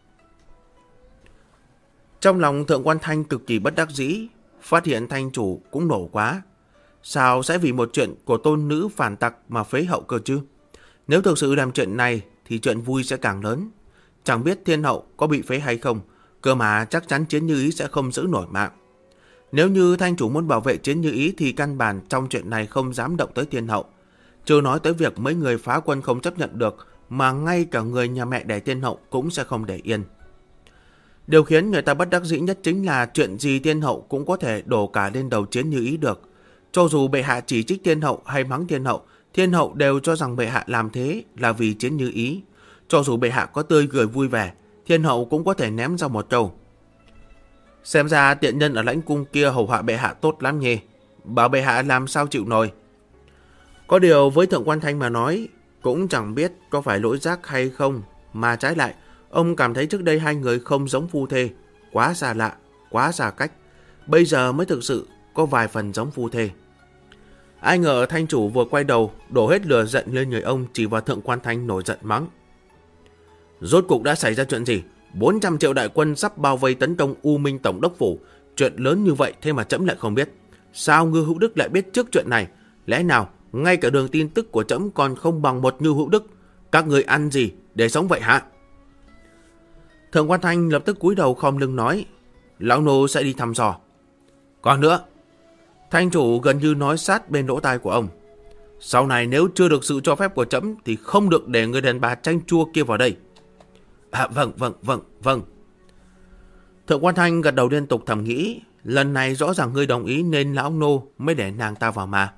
Trong lòng Thượng Quan Thanh cực kỳ bất đắc dĩ, phát hiện thanh chủ cũng nổ quá. Sao sẽ vì một chuyện của tôn nữ phản tặc mà phế hậu cơ chứ? Nếu thực sự làm chuyện này thì chuyện vui sẽ càng lớn. Chẳng biết thiên hậu có bị phế hay không, cơ mà chắc chắn Chiến Như Ý sẽ không giữ nổi mạng. Nếu như thanh chủ muốn bảo vệ Chiến Như Ý thì căn bản trong chuyện này không dám động tới thiên hậu. Chưa nói tới việc mấy người phá quân không chấp nhận được, mà ngay cả người nhà mẹ đẻ thiên hậu cũng sẽ không để yên. Điều khiến người ta bất đắc dĩ nhất chính là chuyện gì thiên hậu cũng có thể đổ cả lên đầu Chiến Như Ý được. Cho dù bệ hạ chỉ trích thiên hậu hay mắng thiên hậu đều cho rằng bệ hạ làm thế là vì Chiến Như Ý. Cho dù bệ hạ có tươi cười vui vẻ, thiên hậu cũng có thể ném ra một câu. Xem ra tiện nhân ở lãnh cung kia hầu hạ bệ hạ tốt lắm nhỉ, bảo bệ hạ làm sao chịu nổi. Có điều với Thượng Quan Thanh mà nói, cũng chẳng biết có phải lỗi giác hay không, mà trái lại, ông cảm thấy trước đây hai người không giống phu thê, quá xa lạ, quá xa cách. Bây giờ mới thực sự có vài phần giống phu thê. Ai ngờ thanh chủ vừa quay đầu, đổ hết lửa giận lên người ông, chỉ vào Thượng Quan Thanh nổi giận mắng. Rốt cục đã xảy ra chuyện gì? 400 triệu đại quân sắp bao vây tấn công U Minh Tổng đốc phủ. Chuyện lớn như vậy thế mà trẫm lại không biết. Sao Ngư Hữu Đức lại biết trước chuyện này? Lẽ nào ngay cả đường tin tức của trẫm còn không bằng một Ngư Hữu Đức? Các người ăn gì để sống vậy hả? Thượng Quan Thanh lập tức cúi đầu khom lưng nói. Lão nô sẽ đi thăm dò. Còn nữa, thanh chủ gần như nói sát bên lỗ tai của ông. Sau này nếu chưa được sự cho phép của trẫm thì không được để người đàn bà chanh chua kia vào đây. Vâng. Thượng Quan Thanh gật đầu liên tục thầm nghĩ. Lần này rõ ràng ngươi đồng ý nên lão nô mới để nàng ta vào mà.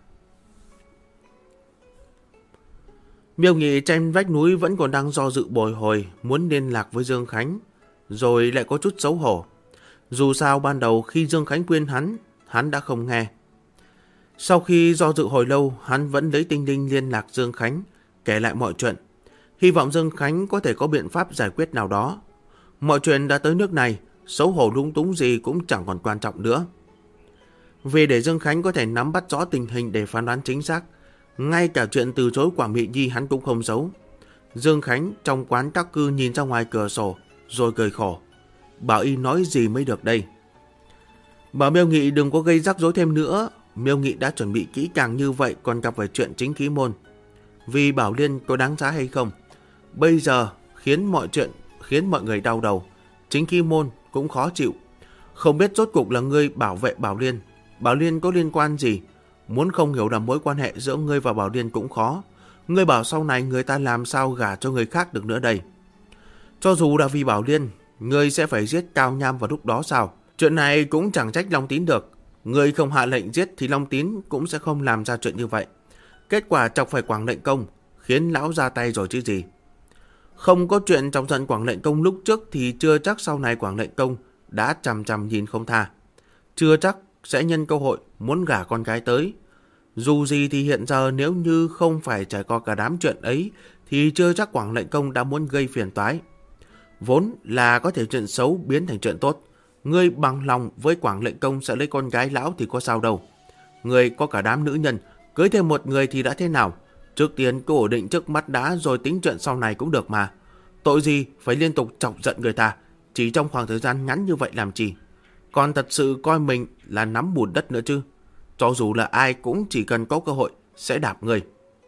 Miêu Nghị trên vách núi vẫn còn đang do dự bồi hồi, muốn liên lạc với Dương Khánh, rồi lại có chút xấu hổ. Dù sao ban đầu khi Dương Khánh khuyên hắn đã không nghe. Sau khi do dự hồi lâu, hắn vẫn lấy Tinh Linh liên lạc Dương Khánh, kể lại mọi chuyện. Hy vọng Dương Khánh có thể có biện pháp giải quyết nào đó. Mọi chuyện đã tới nước này, xấu hổ lung túng gì cũng chẳng còn quan trọng nữa. Vì để Dương Khánh có thể nắm bắt rõ tình hình để phán đoán chính xác, ngay cả chuyện từ chối Quảng Mỹ Nhi hắn cũng không giấu. Dương Khánh trong quán các cư nhìn ra ngoài cửa sổ, rồi cười khổ. Bảo y nói gì mới được đây? Bảo Miêu Nghị đừng có gây rắc rối thêm nữa. Miêu Nghị đã chuẩn bị kỹ càng như vậy còn gặp phải chuyện chính khí môn. Vì Bảo Liên có đáng giá hay không? Bây giờ khiến mọi người đau đầu. Chính khí môn cũng khó chịu. Không biết rốt cục là ngươi bảo vệ Bảo Liên. Bảo Liên có liên quan gì? Muốn không hiểu là mối quan hệ giữa ngươi và Bảo Liên cũng khó. Ngươi bảo sau này người ta làm sao gả cho người khác được nữa đây? Cho dù là vì Bảo Liên, ngươi sẽ phải giết Cao Nham vào lúc đó sao? Chuyện này cũng chẳng trách Long Tín được. Ngươi không hạ lệnh giết thì Long Tín cũng sẽ không làm ra chuyện như vậy. Kết quả chọc phải Quảng Lệnh Công, khiến lão ra tay rồi chứ gì. Không có chuyện chọc giận Quảng Lệnh Công lúc trước thì chưa chắc sau này Quảng Lệnh Công đã chằm chằm nhìn không tha. Chưa chắc sẽ nhân cơ hội muốn gả con gái tới. Dù gì thì hiện giờ nếu như không phải trải qua cả đám chuyện ấy thì chưa chắc Quảng Lệnh Công đã muốn gây phiền toái. Vốn là có thể chuyện xấu biến thành chuyện tốt. Ngươi bằng lòng với Quảng Lệnh Công sẽ lấy con gái lão thì có sao đâu. Ngươi có cả đám nữ nhân, cưới thêm một người thì đã thế nào? Trước tiên cứ ổn định trước mắt đã rồi tính chuyện sau này cũng được mà. Tội gì phải liên tục chọc giận người ta, chỉ trong khoảng thời gian ngắn như vậy làm chi? Còn thật sự coi mình là nắm bùn đất nữa chứ? Cho dù là ai cũng chỉ cần có cơ hội sẽ đạp người.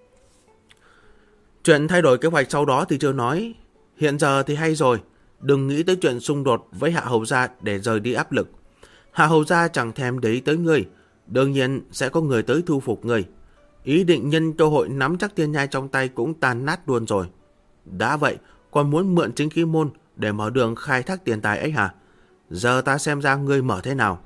Chuyện thay đổi kế hoạch sau đó thì chưa nói. Hiện giờ thì hay rồi. Đừng nghĩ tới chuyện xung đột với Hạ Hầu Gia để rời đi áp lực. Hạ Hầu Gia chẳng thèm để ý tới ngươi. Đương nhiên sẽ có người tới thu phục ngươi. Ý định nhân cơ hội nắm chắc Thiên Nhai trong tay cũng tan nát luôn rồi. Đã vậy, còn muốn mượn chính khí môn để mở đường khai thác tiền tài ấy hả? Giờ ta xem ra ngươi mở thế nào.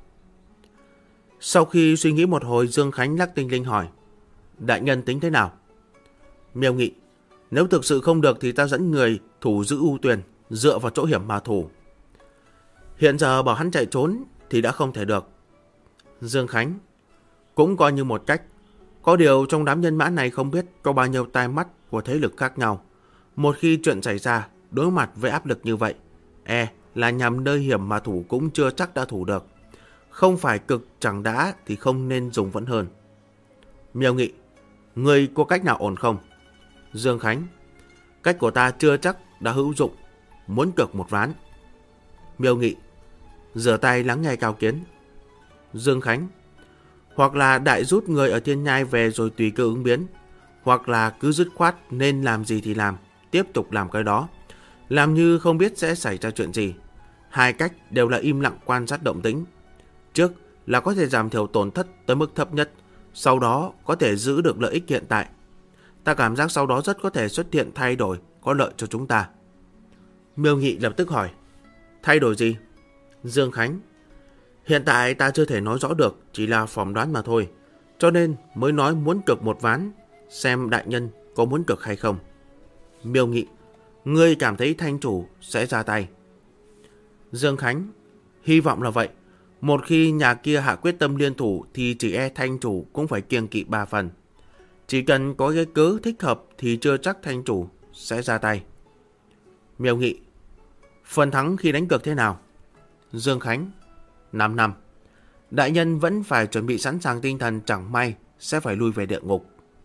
Sau khi suy nghĩ một hồi, Dương Khánh lắc tinh linh hỏi. Đại nhân tính thế nào? Miêu Nghị. Nếu thực sự không được thì ta dẫn người thủ giữ U Tuyền, dựa vào chỗ hiểm mà thủ. Hiện giờ bảo hắn chạy trốn thì đã không thể được. Dương Khánh. Cũng coi như một cách. Có điều trong đám nhân mã này không biết có bao nhiêu tai mắt của thế lực khác nhau. Một khi chuyện xảy ra, đối mặt với áp lực như vậy, là nhằm nơi hiểm mà thủ cũng chưa chắc đã thủ được. Không phải cực chẳng đã thì không nên dùng vẫn hơn. Miêu Nghị. Người có cách nào ổn không? Dương Khánh. Cách của ta chưa chắc đã hữu dụng. Muốn cược một ván. Miêu Nghị. Rửa tay lắng nghe Cao Kiến. Dương Khánh. Hoặc là đại rút người ở Thiên Nhai về rồi tùy cơ ứng biến. Hoặc là cứ dứt khoát nên làm gì thì làm, tiếp tục làm cái đó. Làm như không biết sẽ xảy ra chuyện gì. Hai cách đều là im lặng quan sát động tĩnh. Trước là có thể giảm thiểu tổn thất tới mức thấp nhất. Sau đó có thể giữ được lợi ích hiện tại. Ta cảm giác sau đó rất có thể xuất hiện thay đổi có lợi cho chúng ta. Miêu Nghị lập tức hỏi. Thay đổi gì? Dương Khánh. Hiện tại ta chưa thể nói rõ được, chỉ là phỏng đoán mà thôi. Cho nên mới nói muốn cược một ván, xem đại nhân có muốn cược hay không. Miêu Nghị. Ngươi cảm thấy thanh chủ sẽ ra tay. Dương Khánh. Hy vọng là vậy. Một khi nhà kia hạ quyết tâm liên thủ thì chỉ thanh chủ cũng phải kiêng kỵ 3 phần. Chỉ cần có cái cớ thích hợp thì chưa chắc thanh chủ sẽ ra tay. Miêu Nghị. Phần thắng khi đánh cược thế nào? Dương Khánh. 5 năm. Đại nhân vẫn phải chuẩn bị sẵn sàng tinh thần, chẳng may sẽ phải lui về địa ngục.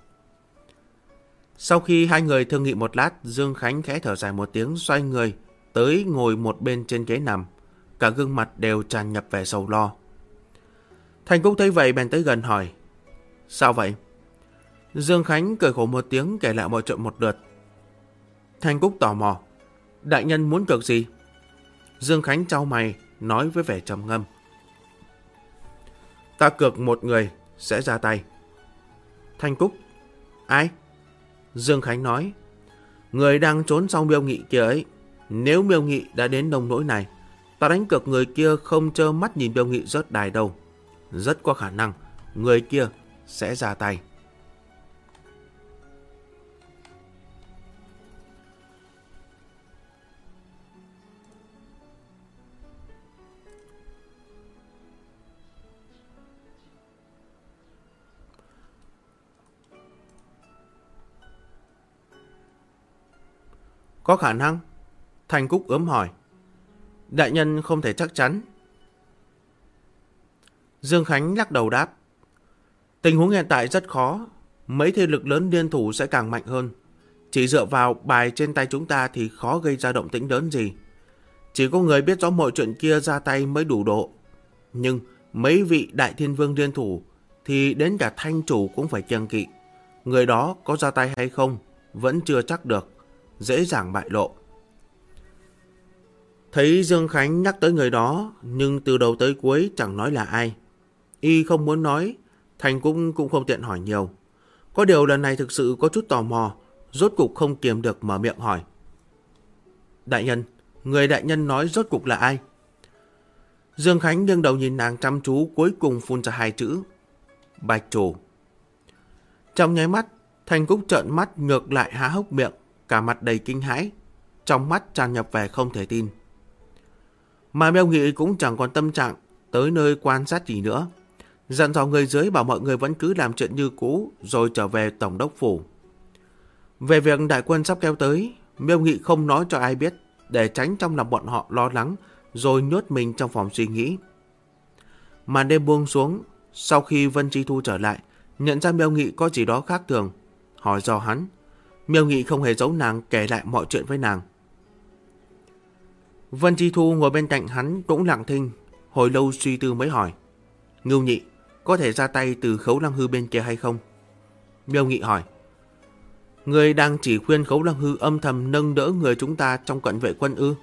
Sau khi hai người thương nghị một lát, Dương Khánh khẽ thở dài một tiếng, xoay người tới ngồi một bên trên ghế nằm. Cả gương mặt đều tràn ngập vẻ sầu lo. Thành Cúc thấy vậy bèn tới gần hỏi. Sao vậy? Dương Khánh cười khổ một tiếng, kể lại mọi chuyện một lượt. Thành Cúc tò mò. Đại nhân muốn cược gì? Dương Khánh chau mày, nói với vẻ trầm ngâm. Ta cược một người sẽ ra tay. Thành Cúc. Ai? Dương Khánh nói. Người đang trốn sau Miêu Nghị kia ấy. Nếu Miêu Nghị đã đến nông nỗi này, ta đánh cược người kia không trơ mắt nhìn Miêu Nghị rớt đài đâu. Rất có khả năng người kia sẽ ra tay. Có khả năng? Thành Cúc ớm hỏi. Đại nhân không thể chắc chắn. Dương Khánh lắc đầu đáp. Tình huống hiện tại rất khó. Mấy thế lực lớn liên thủ sẽ càng mạnh hơn. Chỉ dựa vào bài trên tay chúng ta thì khó gây ra động tĩnh lớn gì. Chỉ có người biết rõ mọi chuyện kia ra tay mới đủ độ. Nhưng mấy vị đại thiên vương liên thủ thì đến cả thanh chủ cũng phải kiêng kỵ. Người đó có ra tay hay không vẫn chưa chắc được. Dễ dàng bại lộ. Thấy Dương Khánh nhắc tới người đó, nhưng từ đầu tới cuối chẳng nói là ai. Y không muốn nói, Thành cũng không tiện hỏi nhiều. Có điều lần này thực sự có chút tò mò, rốt cục không kiềm được mở miệng hỏi. Đại nhân, người đại nhân nói rốt cục là ai? Dương Khánh nghiêng đầu nhìn nàng chăm chú, cuối cùng phun ra 2 chữ. Bạch chủ. Trong nháy mắt, Thành Cúc trợn mắt ngược lại há hốc miệng, cả mặt đầy kinh hãi, trong mắt tràn ngập vẻ không thể tin. Mà Miêu Nghị cũng chẳng còn tâm trạng tới nơi quan sát gì nữa, dặn dò người dưới bảo mọi người vẫn cứ làm chuyện như cũ rồi trở về tổng đốc phủ. Về việc đại quân sắp kéo tới, Miêu Nghị không nói cho ai biết để tránh trong lòng bọn họ lo lắng rồi nhốt mình trong phòng suy nghĩ. Màn đêm buông xuống, sau khi Vân Chi Thu trở lại, nhận ra Miêu Nghị có gì đó khác thường, hỏi dò hắn. Miêu Nghị không hề giấu nàng, kể lại mọi chuyện với nàng. Vân Chi Thu ngồi bên cạnh hắn cũng lặng thinh, hồi lâu suy tư mới hỏi. Ngưu Nhị, có thể ra tay từ Khấu Lăng Hư bên kia hay không? Miêu Nghị hỏi. Người đang chỉ khuyên Khấu Lăng Hư âm thầm nâng đỡ người chúng ta trong cận vệ quân ư?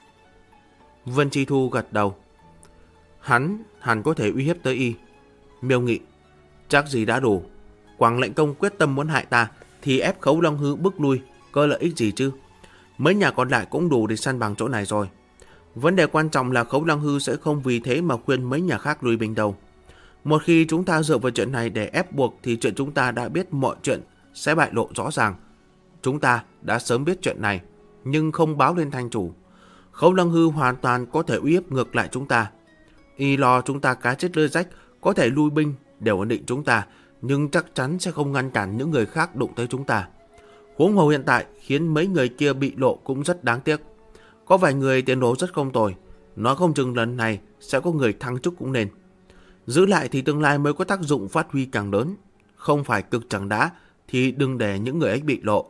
Vân Chi Thu gật đầu. Hắn có thể uy hiếp tới y. Miêu Nghị. Chắc gì đã đủ. Quảng lệnh công quyết tâm muốn hại ta thì ép Khấu Lăng Hư bước lui, có lợi ích gì chứ? Mấy nhà còn lại cũng đủ để săn bằng chỗ này rồi. Vấn đề quan trọng là Khấu Lăng Hư sẽ không vì thế mà khuyên mấy nhà khác lui binh đâu. Một khi chúng ta dựa vào chuyện này để ép buộc thì chuyện chúng ta đã biết mọi chuyện sẽ bại lộ rõ ràng. Chúng ta đã sớm biết chuyện này, nhưng không báo lên thành chủ. Khấu Lăng Hư hoàn toàn có thể uy hiếp ngược lại chúng ta. Y lo chúng ta cá chết lưới rách, có thể lui binh để ổn định chúng ta, nhưng chắc chắn sẽ không ngăn cản những người khác đụng tới chúng ta. Huống hồ hiện tại khiến mấy người kia bị lộ cũng rất đáng tiếc. Có vài người tiến độ rất không tồi, nói không chừng lần này sẽ có người thăng chức cũng nên. Giữ lại thì tương lai mới có tác dụng phát huy càng lớn. Không phải cực chẳng đã thì đừng để những người ấy bị lộ.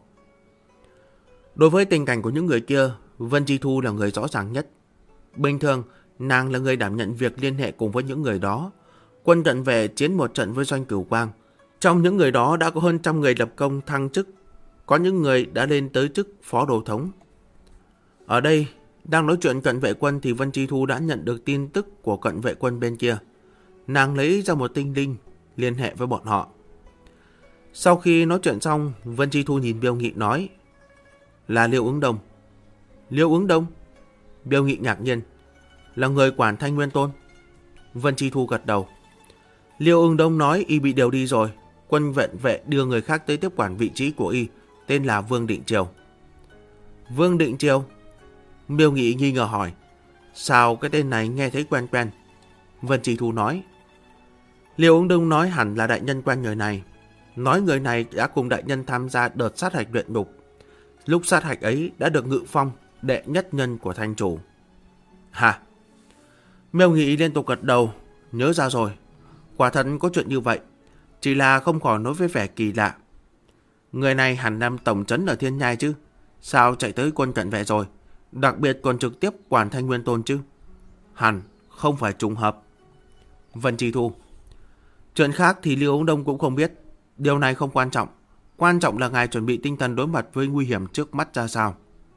Đối với tình cảnh của những người kia, Vân Chi Thu là người rõ ràng nhất. Bình thường, nàng là người đảm nhận việc liên hệ cùng với những người đó. Quân cận vệ chiến một trận với Doanh Cửu Quang. Trong những người đó đã có hơn 100 người lập công thăng chức. Có những người đã lên tới chức phó đồ thống. Ở đây, đang nói chuyện cận vệ quân thì Vân Chi Thu đã nhận được tin tức của cận vệ quân bên kia. Nàng lấy ra một tinh linh liên hệ với bọn họ. Sau khi nói chuyện xong, Vân Chi Thu nhìn Miêu Nghị nói. Là Liêu Ứng Đông. Liêu Ứng Đông? Miêu Nghị ngạc nhiên. Là người quản Thanh Nguyên Tôn. Vân Chi Thu gật đầu. Liêu Ứng Đông nói y bị điều đi rồi. Quân viện vệ đưa người khác tới tiếp quản vị trí của y, tên là Vương Định Triều. Vương Định Triều? Miêu Nghị nghi ngờ hỏi. Sao cái tên này nghe thấy quen quen? Vân Chi Thu nói. Liêu Ứng Đông nói hẳn là đại nhân quen người này. Nói người này đã cùng đại nhân tham gia đợt sát hạch luyện ngục. Lúc sát hạch ấy đã được ngự phong đệ nhất nhân của thanh chủ. Hả? Miêu Nghị liên tục gật đầu. Nhớ ra rồi. Quả thật có chuyện như vậy. Chỉ là không khỏi nói với vẻ kỳ lạ. Người này hẳn làm tổng trấn ở Thiên Nhai chứ. Sao chạy tới quân cận vệ rồi? Đặc biệt còn trực tiếp quản Thanh Nguyên Tôn chứ. Hẳn không phải trùng hợp. Vân Chi Thu. Chuyện khác thì Liêu Ứng Đông cũng không biết. Điều này không quan trọng. Quan trọng là ngài chuẩn bị tinh thần đối mặt với nguy hiểm trước mắt ra sao.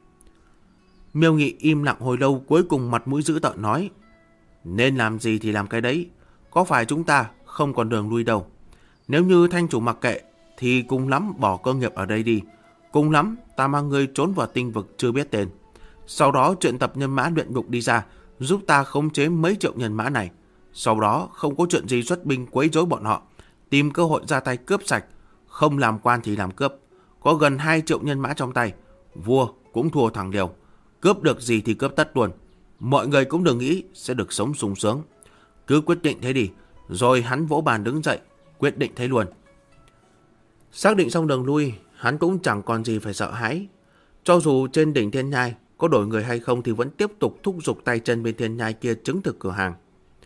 Miêu Nghị im lặng hồi lâu, cuối cùng mặt mũi dữ tợn nói. Nên làm gì thì làm cái đấy. Có phải chúng ta không còn đường lui đâu. Nếu như thanh chủ mặc kệ thì cùng lắm bỏ cơ nghiệp ở đây đi. Cùng lắm ta mang ngươi trốn vào tinh vực chưa biết tên. Sau đó chuyện tập nhân mã luyện ngục đi ra, giúp ta khống chế mấy triệu nhân mã này. Sau đó không có chuyện gì xuất binh quấy rối bọn họ, tìm cơ hội ra tay cướp sạch. Không làm quan thì làm cướp. Có gần 2 triệu nhân mã trong tay, vua cũng thua thẳng đều. Cướp được gì thì cướp tất luôn. Mọi người cũng đừng nghĩ sẽ được sống sung sướng. Cứ quyết định thế đi. Rồi hắn vỗ bàn đứng dậy, quyết định thế luôn. Xác định xong đường lui, hắn cũng chẳng còn gì phải sợ hãi. Cho dù trên đỉnh Thiên Nhai có đổi người hay không thì vẫn tiếp tục thúc giục tay chân bên Thiên Nhai kia chứng thực cửa hàng.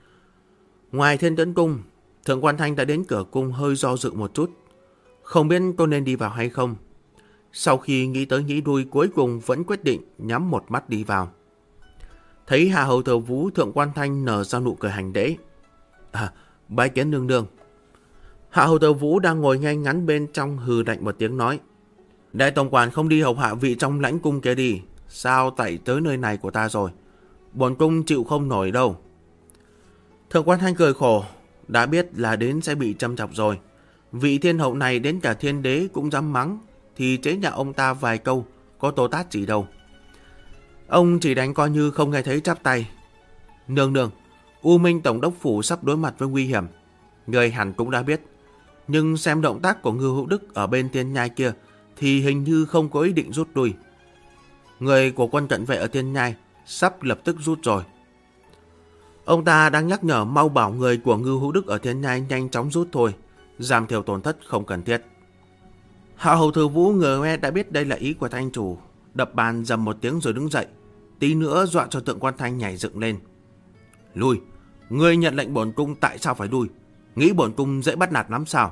Ngoài Thiên Tuấn Cung, Thượng Quan Thanh đã đến cửa cung hơi do dự một chút. Không biết có nên đi vào hay không. Sau khi nghĩ tới nghĩ đuôi, cuối cùng vẫn quyết định nhắm một mắt đi vào. Thấy Hạ Hầu Thừa Vũ, Thượng Quan Thanh nở ra nụ cười hành lễ. Bái kiến nương nương. Hạ Hầu Thừa Vũ đang ngồi ngay ngắn bên trong hừ lạnh một tiếng nói. Đại tổng quản không đi hầu hạ vị trong lãnh cung kia đi. Sao tại tới nơi này của ta rồi? Bổn cung chịu không nổi đâu. Thượng Quan Thanh cười khổ. Đã biết là đến sẽ bị châm chọc rồi. Vị thiên hậu này đến cả thiên đế cũng dám mắng, thì chế nhạo ông ta vài câu, có tố tát gì đâu. Ông chỉ đánh coi như không nghe thấy, chắp tay. Nương nương, U Minh Tổng đốc phủ sắp đối mặt với nguy hiểm. Người hẳn cũng đã biết. Nhưng xem động tác của Ngưu Hữu Đức ở bên Thiên Nhai kia thì hình như không có ý định rút lui. Người của quân cận vệ ở Thiên Nhai sắp lập tức rút rồi. Ông ta đang nhắc nhở mau bảo người của Ngưu Hữu Đức ở Thiên Nhai nhanh chóng rút thôi, giảm thiểu tổn thất không cần thiết. Hạ Hầu Thừa Vũ ngờ nghe đã biết đây là ý của thanh chủ, đập bàn dầm một tiếng rồi đứng dậy, tí nữa dọa cho Thượng Quan Thanh nhảy dựng lên. Lui, ngươi nhận lệnh bổn cung tại sao phải lui? Nghĩ bổn cung dễ bắt nạt lắm sao?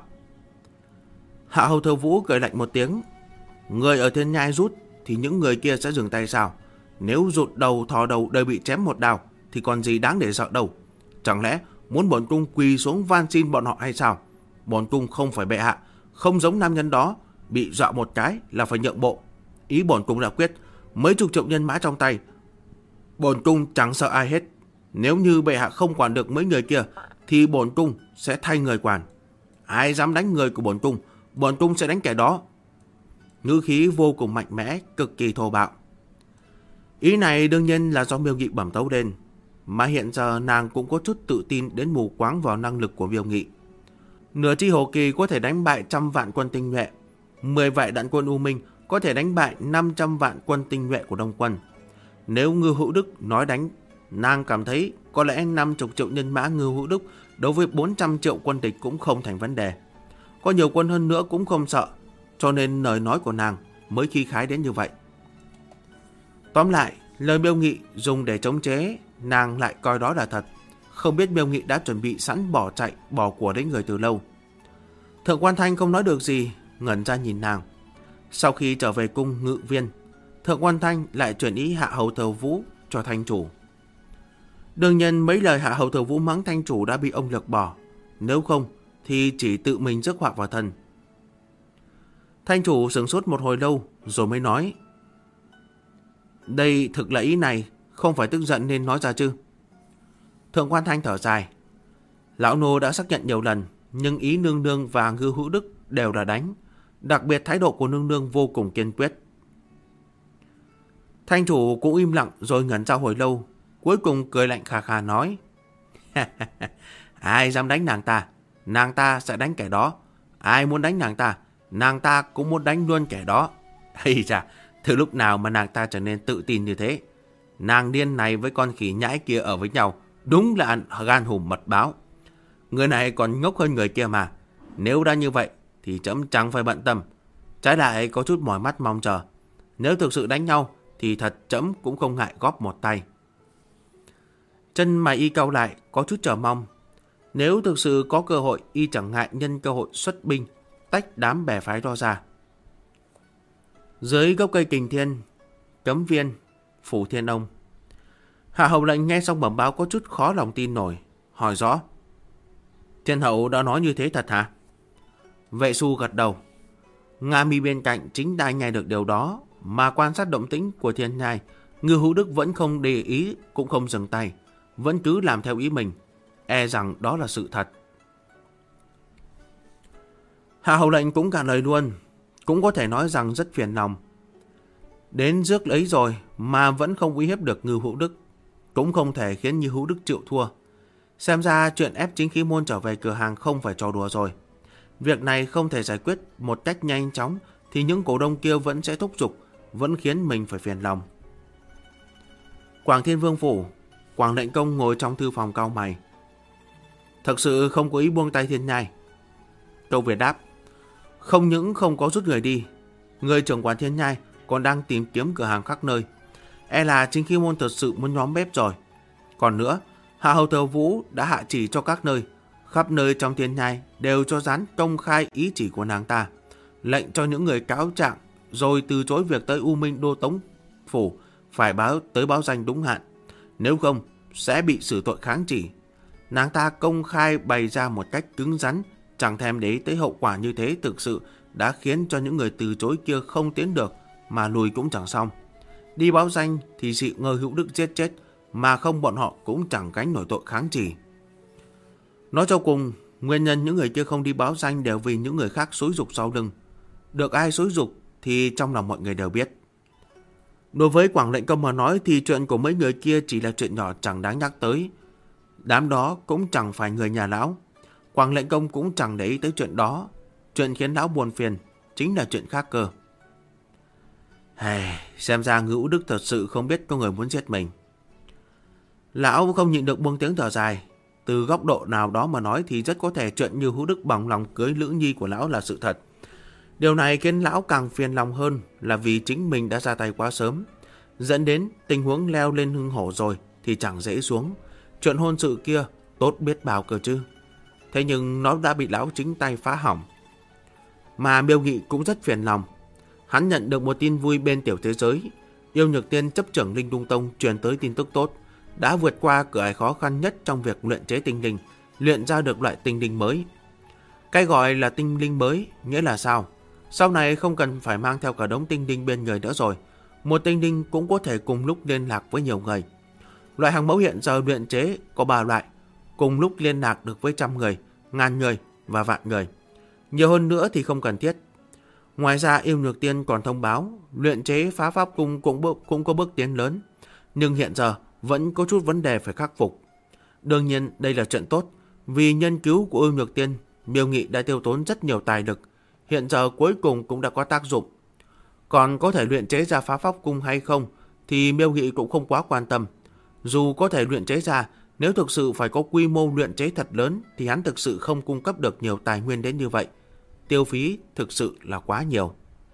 Hạ Hầu Thừa Vũ cười lạnh một tiếng. Người ở Thiên Nhai rút thì những người kia sẽ dừng tay sao? Nếu rụt đầu thò đầu đều bị chém một đao thì còn gì đáng để sợ đâu. Chẳng lẽ muốn bổn cung quỳ xuống van xin bọn họ hay sao? Bổn cung không phải bệ hạ, không giống nam nhân đó, bị dọa một cái là phải nhượng bộ. Ý bổn cung đã quyết, mấy chục triệu nhân mã trong tay, bổn cung chẳng sợ ai hết. Nếu như bệ hạ không quản được mấy người kia thì bổn cung sẽ thay người quản. Ai dám đánh người của bổn cung sẽ đánh kẻ đó. Ngữ khí vô cùng mạnh mẽ, cực kỳ thô bạo. Ý này đương nhiên là do Miêu Nghị bẩm tấu lên, mà hiện giờ nàng cũng có chút tự tin đến mù quáng vào năng lực của Miêu Nghị. Nửa chi hồ kỳ có thể đánh bại 100 vạn quân tinh nhuệ, 10 vạn đạn quân U Minh có thể đánh bại 500 vạn quân tinh nhuệ của Đông quân. Nếu Ngưu Hữu Đức nói đánh, nàng cảm thấy có lẽ 50 triệu nhân mã Ngưu Hữu Đức đối với 400 triệu quân địch cũng không thành vấn đề. Có nhiều quân hơn nữa cũng không sợ, cho nên lời nói của nàng mới khí khái đến như vậy. Tóm lại, lời Miêu Nghị dùng để chống chế, nàng lại coi đó là thật. Không biết Miêu Nghị đã chuẩn bị sẵn bỏ chạy, bỏ của đến người từ lâu. Thượng Quan Thanh không nói được gì, ngẩn ra nhìn nàng. Sau khi trở về cung Ngự Viên, Thượng Quan Thanh lại chuyển ý hạ hầu Thừa Vũ cho Thanh chủ. Đương nhiên mấy lời hạ hầu Thừa Vũ mắng Thanh chủ đã bị ông lược bỏ, nếu không thì chỉ tự mình rước họa vào thân. Thanh chủ sửng sốt một hồi lâu rồi mới nói: đây thực là ý này, không phải tức giận nên nói ra chứ? Thượng Quan Thanh thở dài: lão nô đã xác nhận nhiều lần, nhưng ý nương nương và Ngưu Hữu Đức đều là đánh, đặc biệt thái độ của nương nương vô cùng kiên quyết. Thanh chủ cũng im lặng rồi ngẩn ra hồi lâu, cuối cùng cười lạnh khà khà nói: ai dám đánh nàng ta sẽ đánh kẻ đó. Ai muốn đánh nàng ta cũng muốn đánh luôn kẻ đó. Hay chà, từ lúc nào mà nàng ta trở nên tự tin như thế? Nàng điên này với con khỉ nhãi kia ở với nhau, đúng là gan hùm mật báo. Người này còn ngốc hơn người kia mà. Nếu đã như vậy thì trẫm chẳng phải bận tâm, trái lại có chút mỏi mắt mong chờ. Nếu thực sự đánh nhau thì thật trẫm cũng không ngại góp một tay. Chân mày y cau lại, có chút chờ mong. Nếu thực sự có cơ hội, y chẳng ngại nhân cơ hội xuất binh, tách đám bè phái đó ra. Dưới gốc cây Kình Thiên, Cấm Viên, Phủ Thiên Ông, Hạ hầu lệnh nghe xong bẩm báo có chút khó lòng tin nổi, hỏi rõ: Thiên hậu đã nói như thế thật hả? Vệ Xu gật đầu. Nga Mi bên cạnh chính đã nghe được điều đó, mà quan sát động tĩnh của Thiên Nhai, Ngưu Hữu Đức vẫn không để ý, cũng không dừng tay, vẫn cứ làm theo ý mình, e rằng đó là sự thật. Hạ hầu lệnh cũng cả lời luôn, cũng có thể nói rằng rất phiền lòng. Đến rước lấy rồi mà vẫn không uy hiếp được Ngưu Hữu Đức, cũng không thể khiến Ngưu Hữu Đức chịu thua. Xem ra chuyện ép Chính Khí Môn trở về cửa hàng không phải trò đùa rồi. Việc này không thể giải quyết một cách nhanh chóng thì những cổ đông kia vẫn sẽ thúc giục, vẫn khiến mình phải phiền lòng. Quảng Thiên Vương phủ, Quảng Lệnh Công ngồi trong thư phòng cau mày. Thật sự không có ý buông tay Thiên Nhai. Câu Việt đáp: không những không có rút người đi, người trưởng quán Thiên Nhai còn đang tìm kiếm cửa hàng khắp nơi. E là Chính Khí Môn thật sự muốn nhóm bếp rồi. Còn nữa, Hạ hầu Thừa Vũ đã hạ chỉ cho các nơi, khắp nơi trong Thiên Nhai đều cho dán công khai ý chỉ của nàng ta, lệnh cho những người cáo trạng rồi từ chối việc tới U Minh Đô Tống phủ phải báo danh đúng hạn, nếu không sẽ bị xử tội kháng chỉ. Nàng ta công khai bày ra một cách cứng rắn, chẳng thèm để ý tới hậu quả như thế, thực sự đã khiến cho những người từ chối kia không tiến được, mà lùi cũng chẳng xong. Đi báo danh thì dị Ngưu Hữu Đức giết chết, mà không bọn họ cũng chẳng gánh nổi tội kháng chỉ. Nói cho cùng, nguyên nhân những người kia không đi báo danh đều vì những người khác xúi giục sau lưng. Được ai xúi giục thì trong lòng mọi người đều biết. Đối với Quảng Lệnh Công mà nói thì chuyện của mấy người kia chỉ là chuyện nhỏ chẳng đáng nhắc tới. Đám đó cũng chẳng phải người nhà lão. Quảng Lệnh Công cũng chẳng để ý tới chuyện đó. Chuyện khiến lão buồn phiền chính là chuyện khác cơ. Xem ra Ngưu Đức thật sự không biết có người muốn giết mình. Lão không nhịn được buông tiếng thở dài. Từ góc độ nào đó mà nói thì rất có thể chuyện như Hữu Đức bằng lòng cưới Lữ Nhi của lão là sự thật. Điều này khiến lão càng phiền lòng hơn là vì chính mình đã ra tay quá sớm, dẫn đến tình huống leo lên hưng hổ rồi thì chẳng dễ xuống. Chuyện hôn sự kia tốt biết bao cơ chứ. Thế nhưng nó đã bị lão chính tay phá hỏng. Mà Miêu Nghị cũng rất phiền lòng. Hắn nhận được một tin vui bên tiểu thế giới. Yêu Nhược Tiên chấp trưởng Linh Lung Tông truyền tới tin tức tốt, đã vượt qua cửa ải khó khăn nhất trong việc luyện chế tinh linh, luyện ra được loại tinh linh mới. Cái gọi là tinh linh mới nghĩa là sao? Sau này không cần phải mang theo cả đống tinh linh bên người nữa rồi. Một tinh linh cũng có thể cùng lúc liên lạc với nhiều người. Loại hàng mẫu hiện giờ luyện chế có 3 loại, cùng lúc liên lạc được với 100 người, 1000 người và vạn người. Nhiều hơn nữa thì không cần thiết. Ngoài ra, Yêu Nhược Tiên còn thông báo luyện chế phá pháp cung cũng có bước tiến lớn, nhưng hiện giờ vẫn có chút vấn đề phải khắc phục. Đương nhiên đây là chuyện tốt, vì nghiên cứu của Yêu Nhược Tiên, Miêu Nghị đã tiêu tốn rất nhiều tài lực, hiện giờ cuối cùng cũng đã có tác dụng. Còn có thể luyện chế ra phá pháp cung hay không thì Miêu Nghị cũng không quá quan tâm. Dù có thể luyện chế ra, nếu thực sự phải có quy mô luyện chế thật lớn thì hắn thực sự không cung cấp được nhiều tài nguyên đến như vậy. Tiêu phí thực sự là quá nhiều.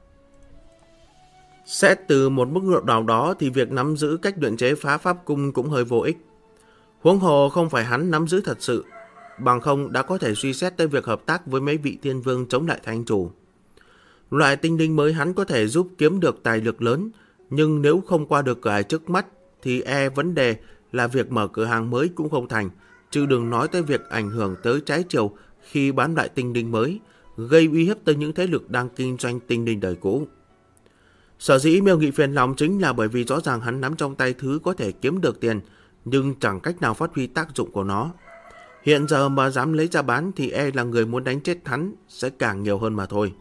Xét từ một mức độ nào đó thì việc nắm giữ cách luyện chế phá pháp cung cũng hơi vô ích. Huống hồ không phải hắn nắm giữ thật sự, bằng không đã có thể suy xét tới việc hợp tác với mấy vị thiên vương chống lại Thanh Chủ. Loại tinh linh mới hắn có thể giúp kiếm được tài lực lớn, nhưng nếu không qua được cửa ải trước mắt thì vấn đề là việc mở cửa hàng mới cũng không thành, chứ đừng nói tới việc ảnh hưởng tới trái chiều khi bán loại tinh linh mới, gây uy hiếp tới những thế lực đang kinh doanh tinh linh đời cũ. Sở dĩ Miêu Nghị phiền lòng chính là bởi vì rõ ràng hắn nắm trong tay thứ có thể kiếm được tiền, nhưng chẳng cách nào phát huy tác dụng của nó. Hiện giờ mà dám lấy ra bán thì là người muốn đánh chết hắn sẽ càng nhiều hơn mà thôi.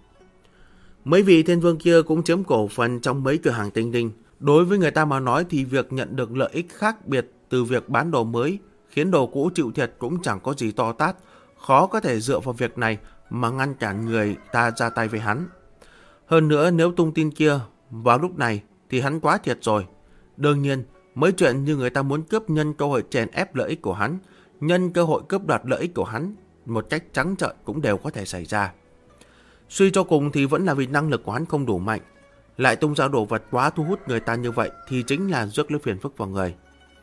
Mấy vị thiên vương kia cũng chiếm cổ phần trong mấy cửa hàng tinh linh. Đối với người ta mà nói thì việc nhận được lợi ích khác biệt từ việc bán đồ mới khiến đồ cũ chịu thiệt cũng chẳng có gì to tát, khó có thể dựa vào việc này mà ngăn cản người ta ra tay với hắn. Hơn nữa nếu tung tin kia vào lúc này thì hắn quá thiệt rồi. Đương nhiên, mấy chuyện như người ta muốn cướp nhân cơ hội chèn ép lợi ích của hắn, nhân cơ hội cướp đoạt lợi ích của hắn một cách trắng trợn cũng đều có thể xảy ra. Suy cho cùng thì vẫn là vì năng lực của hắn không đủ mạnh, lại tung ra đồ vật quá thu hút người ta như vậy thì chính là rước lấy phiền phức vào người.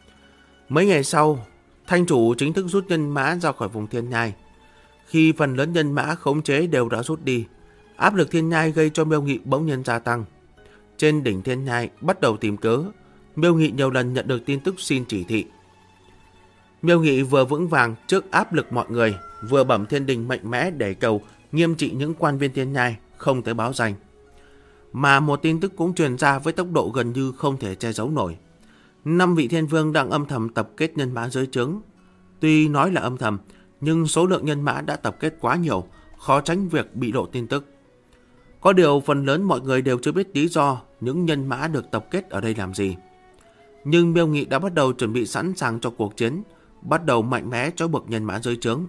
Mấy ngày sau, Thanh Chủ chính thức rút nhân mã ra khỏi vùng thiên nhai. Khi phần lớn nhân mã khống chế đều đã rút đi, áp lực thiên nhai gây cho Miêu Nghị bỗng nhiên gia tăng. Trên đỉnh thiên nhai bắt đầu tìm cớ, Miêu Nghị nhiều lần nhận được tin tức xin chỉ thị. Miêu Nghị vừa vững vàng trước áp lực mọi người, vừa bẩm thiên đình mạnh mẽ để cầu nghiêm trị những quan viên thiên nhai không tới báo danh. Mà một tin tức cũng truyền ra với tốc độ gần như không thể che giấu nổi. 5 vị thiên vương đang âm thầm tập kết nhân mã dưới trướng. Tuy nói là âm thầm, nhưng số lượng nhân mã đã tập kết quá nhiều, khó tránh việc bị lộ tin tức. Có điều phần lớn mọi người đều chưa biết lý do những nhân mã được tập kết ở đây làm gì. Nhưng Miêu Nghị đã bắt đầu chuẩn bị sẵn sàng cho cuộc chiến, bắt đầu mạnh mẽ trói buộc nhân mã dưới trướng.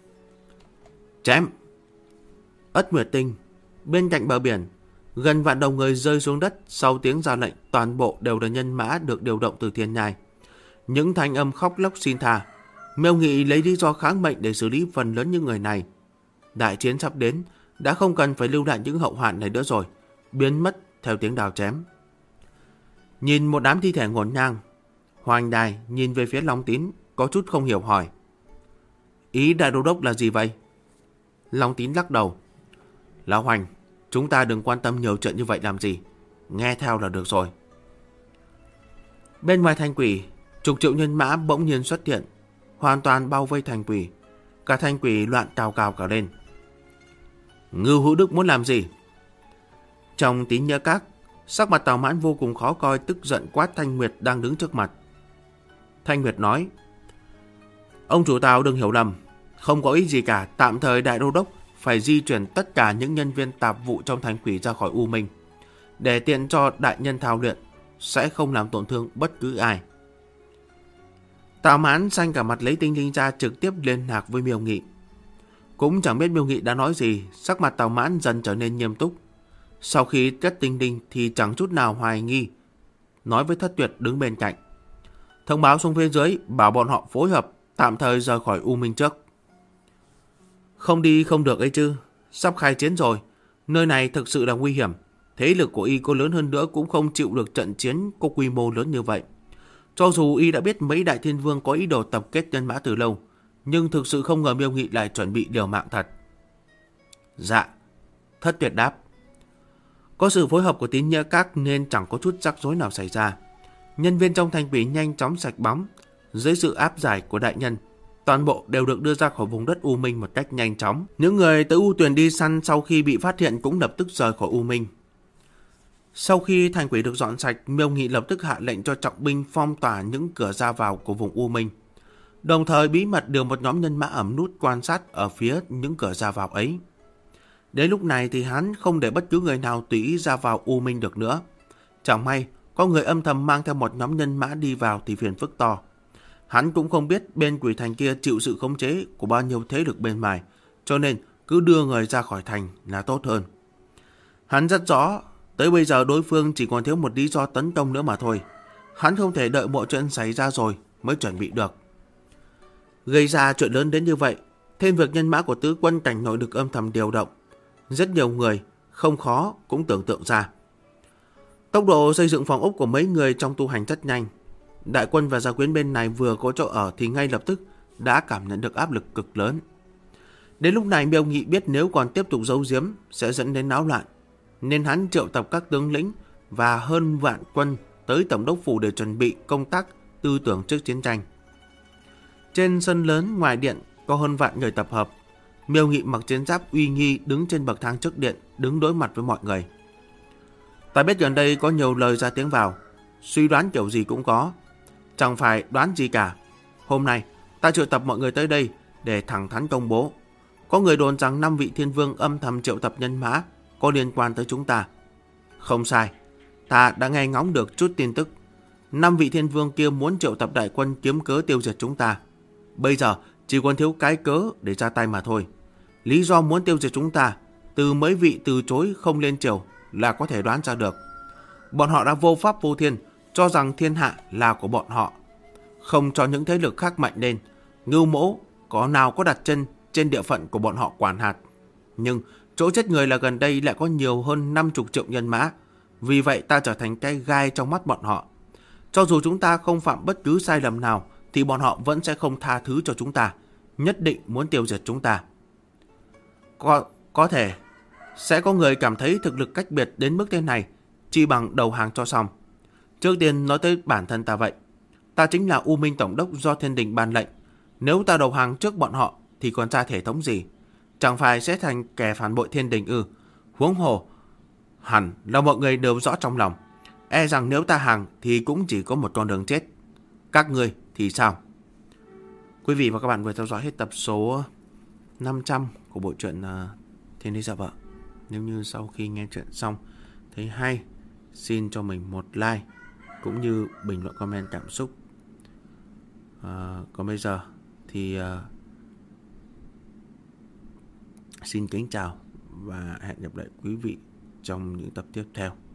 Chém! Ất Nguyệt Tinh, bên cạnh bờ biển, gần vạn đầu người rơi xuống đất sau tiếng ra lệnh, toàn bộ đều là nhân mã được điều động từ thiên nhai. Những thanh âm khóc lóc xin tha. Miêu Nghị lấy lý do kháng mệnh để xử lý phần lớn những người này. Đại chiến sắp đến, đã không cần phải lưu lại những hậu hoạn này nữa rồi, biến mất theo tiếng đào chém. Nhìn một đám thi thể ngổn ngang, Hoành Đài nhìn về phía Long Tín, có chút không hiểu hỏi: Ý đại đô đốc là gì vậy? Long Tín lắc đầu: Lão Hoành, chúng ta đừng quan tâm nhiều chuyện như vậy làm gì, nghe theo là được rồi. Bên ngoài Thanh Quỷ, chục triệu nhân mã bỗng nhiên xuất hiện, hoàn toàn bao vây Thanh Quỷ. Cả Thanh Quỷ loạn cào cào cả lên. Ngưu Hữu Đức muốn làm gì? Trong Tín Nhã Các, sắc mặt Tào Mãn vô cùng khó coi, tức giận quát Thanh Nguyệt đang đứng trước mặt. Thanh Nguyệt nói: Ông chủ Tào đừng hiểu lầm, không có ý gì cả. Tạm thời đại đô đốc phải di chuyển tất cả những nhân viên tạp vụ trong Thanh Quỷ ra khỏi U Minh, để tiện cho đại nhân thao luyện, sẽ không làm tổn thương bất cứ ai. Tào Mãn xanh cả mặt lấy tinh linh ra trực tiếp liên lạc với Miêu Nghị. Cũng chẳng biết Miêu Nghị đã nói gì, sắc mặt Tào Mãn dần trở nên nghiêm túc. Sau khi cất tinh linh thì chẳng chút nào hoài nghi, nói với Thất Tuyệt đứng bên cạnh: Thông báo xuống phía dưới, bảo bọn họ phối hợp, tạm thời rời khỏi U Minh trước. Không đi không được ấy chứ, sắp khai chiến rồi, nơi này thực sự là nguy hiểm. Thế lực của y có lớn hơn nữa cũng không chịu được trận chiến có quy mô lớn như vậy. Cho dù y đã biết mấy đại thiên vương có ý đồ tập kết nhân mã từ lâu, nhưng thực sự không ngờ Miêu Nghị lại chuẩn bị liều mạng thật. Dạ, Thất Tuyệt đáp. Có sự phối hợp của tín nghĩa các nên chẳng có chút rắc rối nào xảy ra. Nhân viên trong thành quỷ nhanh chóng sạch bóng. Dưới sự áp giải của đại nhân, toàn bộ đều được đưa ra khỏi vùng đất U Minh một cách nhanh chóng. Những người tới U Tuyền đi săn sau khi bị phát hiện cũng lập tức rời khỏi U Minh. Sau khi thành quỷ được dọn sạch, Miêu Nghị lập tức hạ lệnh cho trọng binh phong tỏa những cửa ra vào của vùng U Minh. Đồng thời bí mật điều một nhóm nhân mã ẩn nút quan sát ở phía những cửa ra vào ấy. Đến lúc này thì hắn không để bất cứ người nào tùy ý ra vào U Minh được nữa. Chẳng may, có người âm thầm mang theo một nhóm nhân mã đi vào thì phiền phức to. Hắn cũng không biết bên quỷ thành kia chịu sự khống chế của bao nhiêu thế lực bên ngoài, cho nên cứ đưa người ra khỏi thành là tốt hơn. Hắn rất rõ, tới bây giờ đối phương chỉ còn thiếu một lý do tấn công nữa mà thôi. Hắn không thể đợi mọi chuyện xảy ra rồi mới chuẩn bị được. Gây ra chuyện lớn đến như vậy, thêm việc nhân mã của tứ quân cảnh nội được âm thầm điều động. Rất nhiều người, không khó cũng tưởng tượng ra. Tốc độ xây dựng phòng ốc của mấy người trong tu hành rất nhanh. Đại quân và gia quyến bên này vừa có chỗ ở thì ngay lập tức đã cảm nhận được áp lực cực lớn. Đến lúc này Miêu Nghị biết nếu còn tiếp tục giấu giếm sẽ dẫn đến náo loạn, nên hắn triệu tập các tướng lĩnh và hơn vạn quân tới tổng đốc phủ để chuẩn bị công tác tư tưởng trước chiến tranh. Trên sân lớn ngoài điện có hơn vạn người tập hợp. Miêu Nghị mặc chiến giáp uy nghi đứng trên bậc thang trước điện, đứng đối mặt với mọi người. Ta biết gần đây có nhiều lời ra tiếng vào, suy đoán kiểu gì cũng có. Chẳng phải đoán gì cả. Hôm nay ta triệu tập mọi người tới đây để thẳng thắn công bố. Có người đồn rằng 5 vị thiên vương âm thầm triệu tập nhân mã có liên quan tới chúng ta. Không sai, ta đã nghe ngóng được chút tin tức. 5 vị thiên vương kia muốn triệu tập đại quân kiếm cớ tiêu diệt chúng ta. Bây giờ chỉ còn thiếu cái cớ để ra tay mà thôi. Lý do muốn tiêu diệt chúng ta, từ mấy vị từ chối không lên triều là có thể đoán ra được. Bọn họ đã vô pháp vô thiên, cho rằng thiên hạ là của bọn họ, không cho những thế lực khác mạnh lên. Ngưu Mỗ có nào có đặt chân trên địa phận của bọn họ quản hạt. Nhưng chỗ chết người là gần đây lại có nhiều hơn 50 triệu nhân mã. Vì vậy ta trở thành cái gai trong mắt bọn họ. Cho dù chúng ta không phạm bất cứ sai lầm nào thì bọn họ vẫn sẽ không tha thứ cho chúng ta, nhất định muốn tiêu diệt chúng ta. Có thể sẽ có người cảm thấy thực lực cách biệt đến mức thế này, chỉ bằng đầu hàng cho xong. Trước tiên nói tới bản thân ta vậy. Ta chính là U Minh Tổng đốc do Thiên Đình ban lệnh. Nếu ta đầu hàng trước bọn họ thì còn ra thể thống gì? Chẳng phải sẽ thành kẻ phản bội Thiên Đình ư? Huống hồ hẳn là mọi người đều rõ trong lòng. E rằng nếu ta hàng thì cũng chỉ có một con đường chết. Các ngươi thì sao? Quý vị và các bạn vừa theo dõi hết tập số 500 của bộ truyện Thiên Đế Giả Vợ. Nếu như sau khi nghe chuyện xong thấy hay, xin cho mình một like cũng như bình luận comment cảm xúc. Còn bây giờ thì xin kính chào và hẹn gặp lại quý vị trong những tập tiếp theo.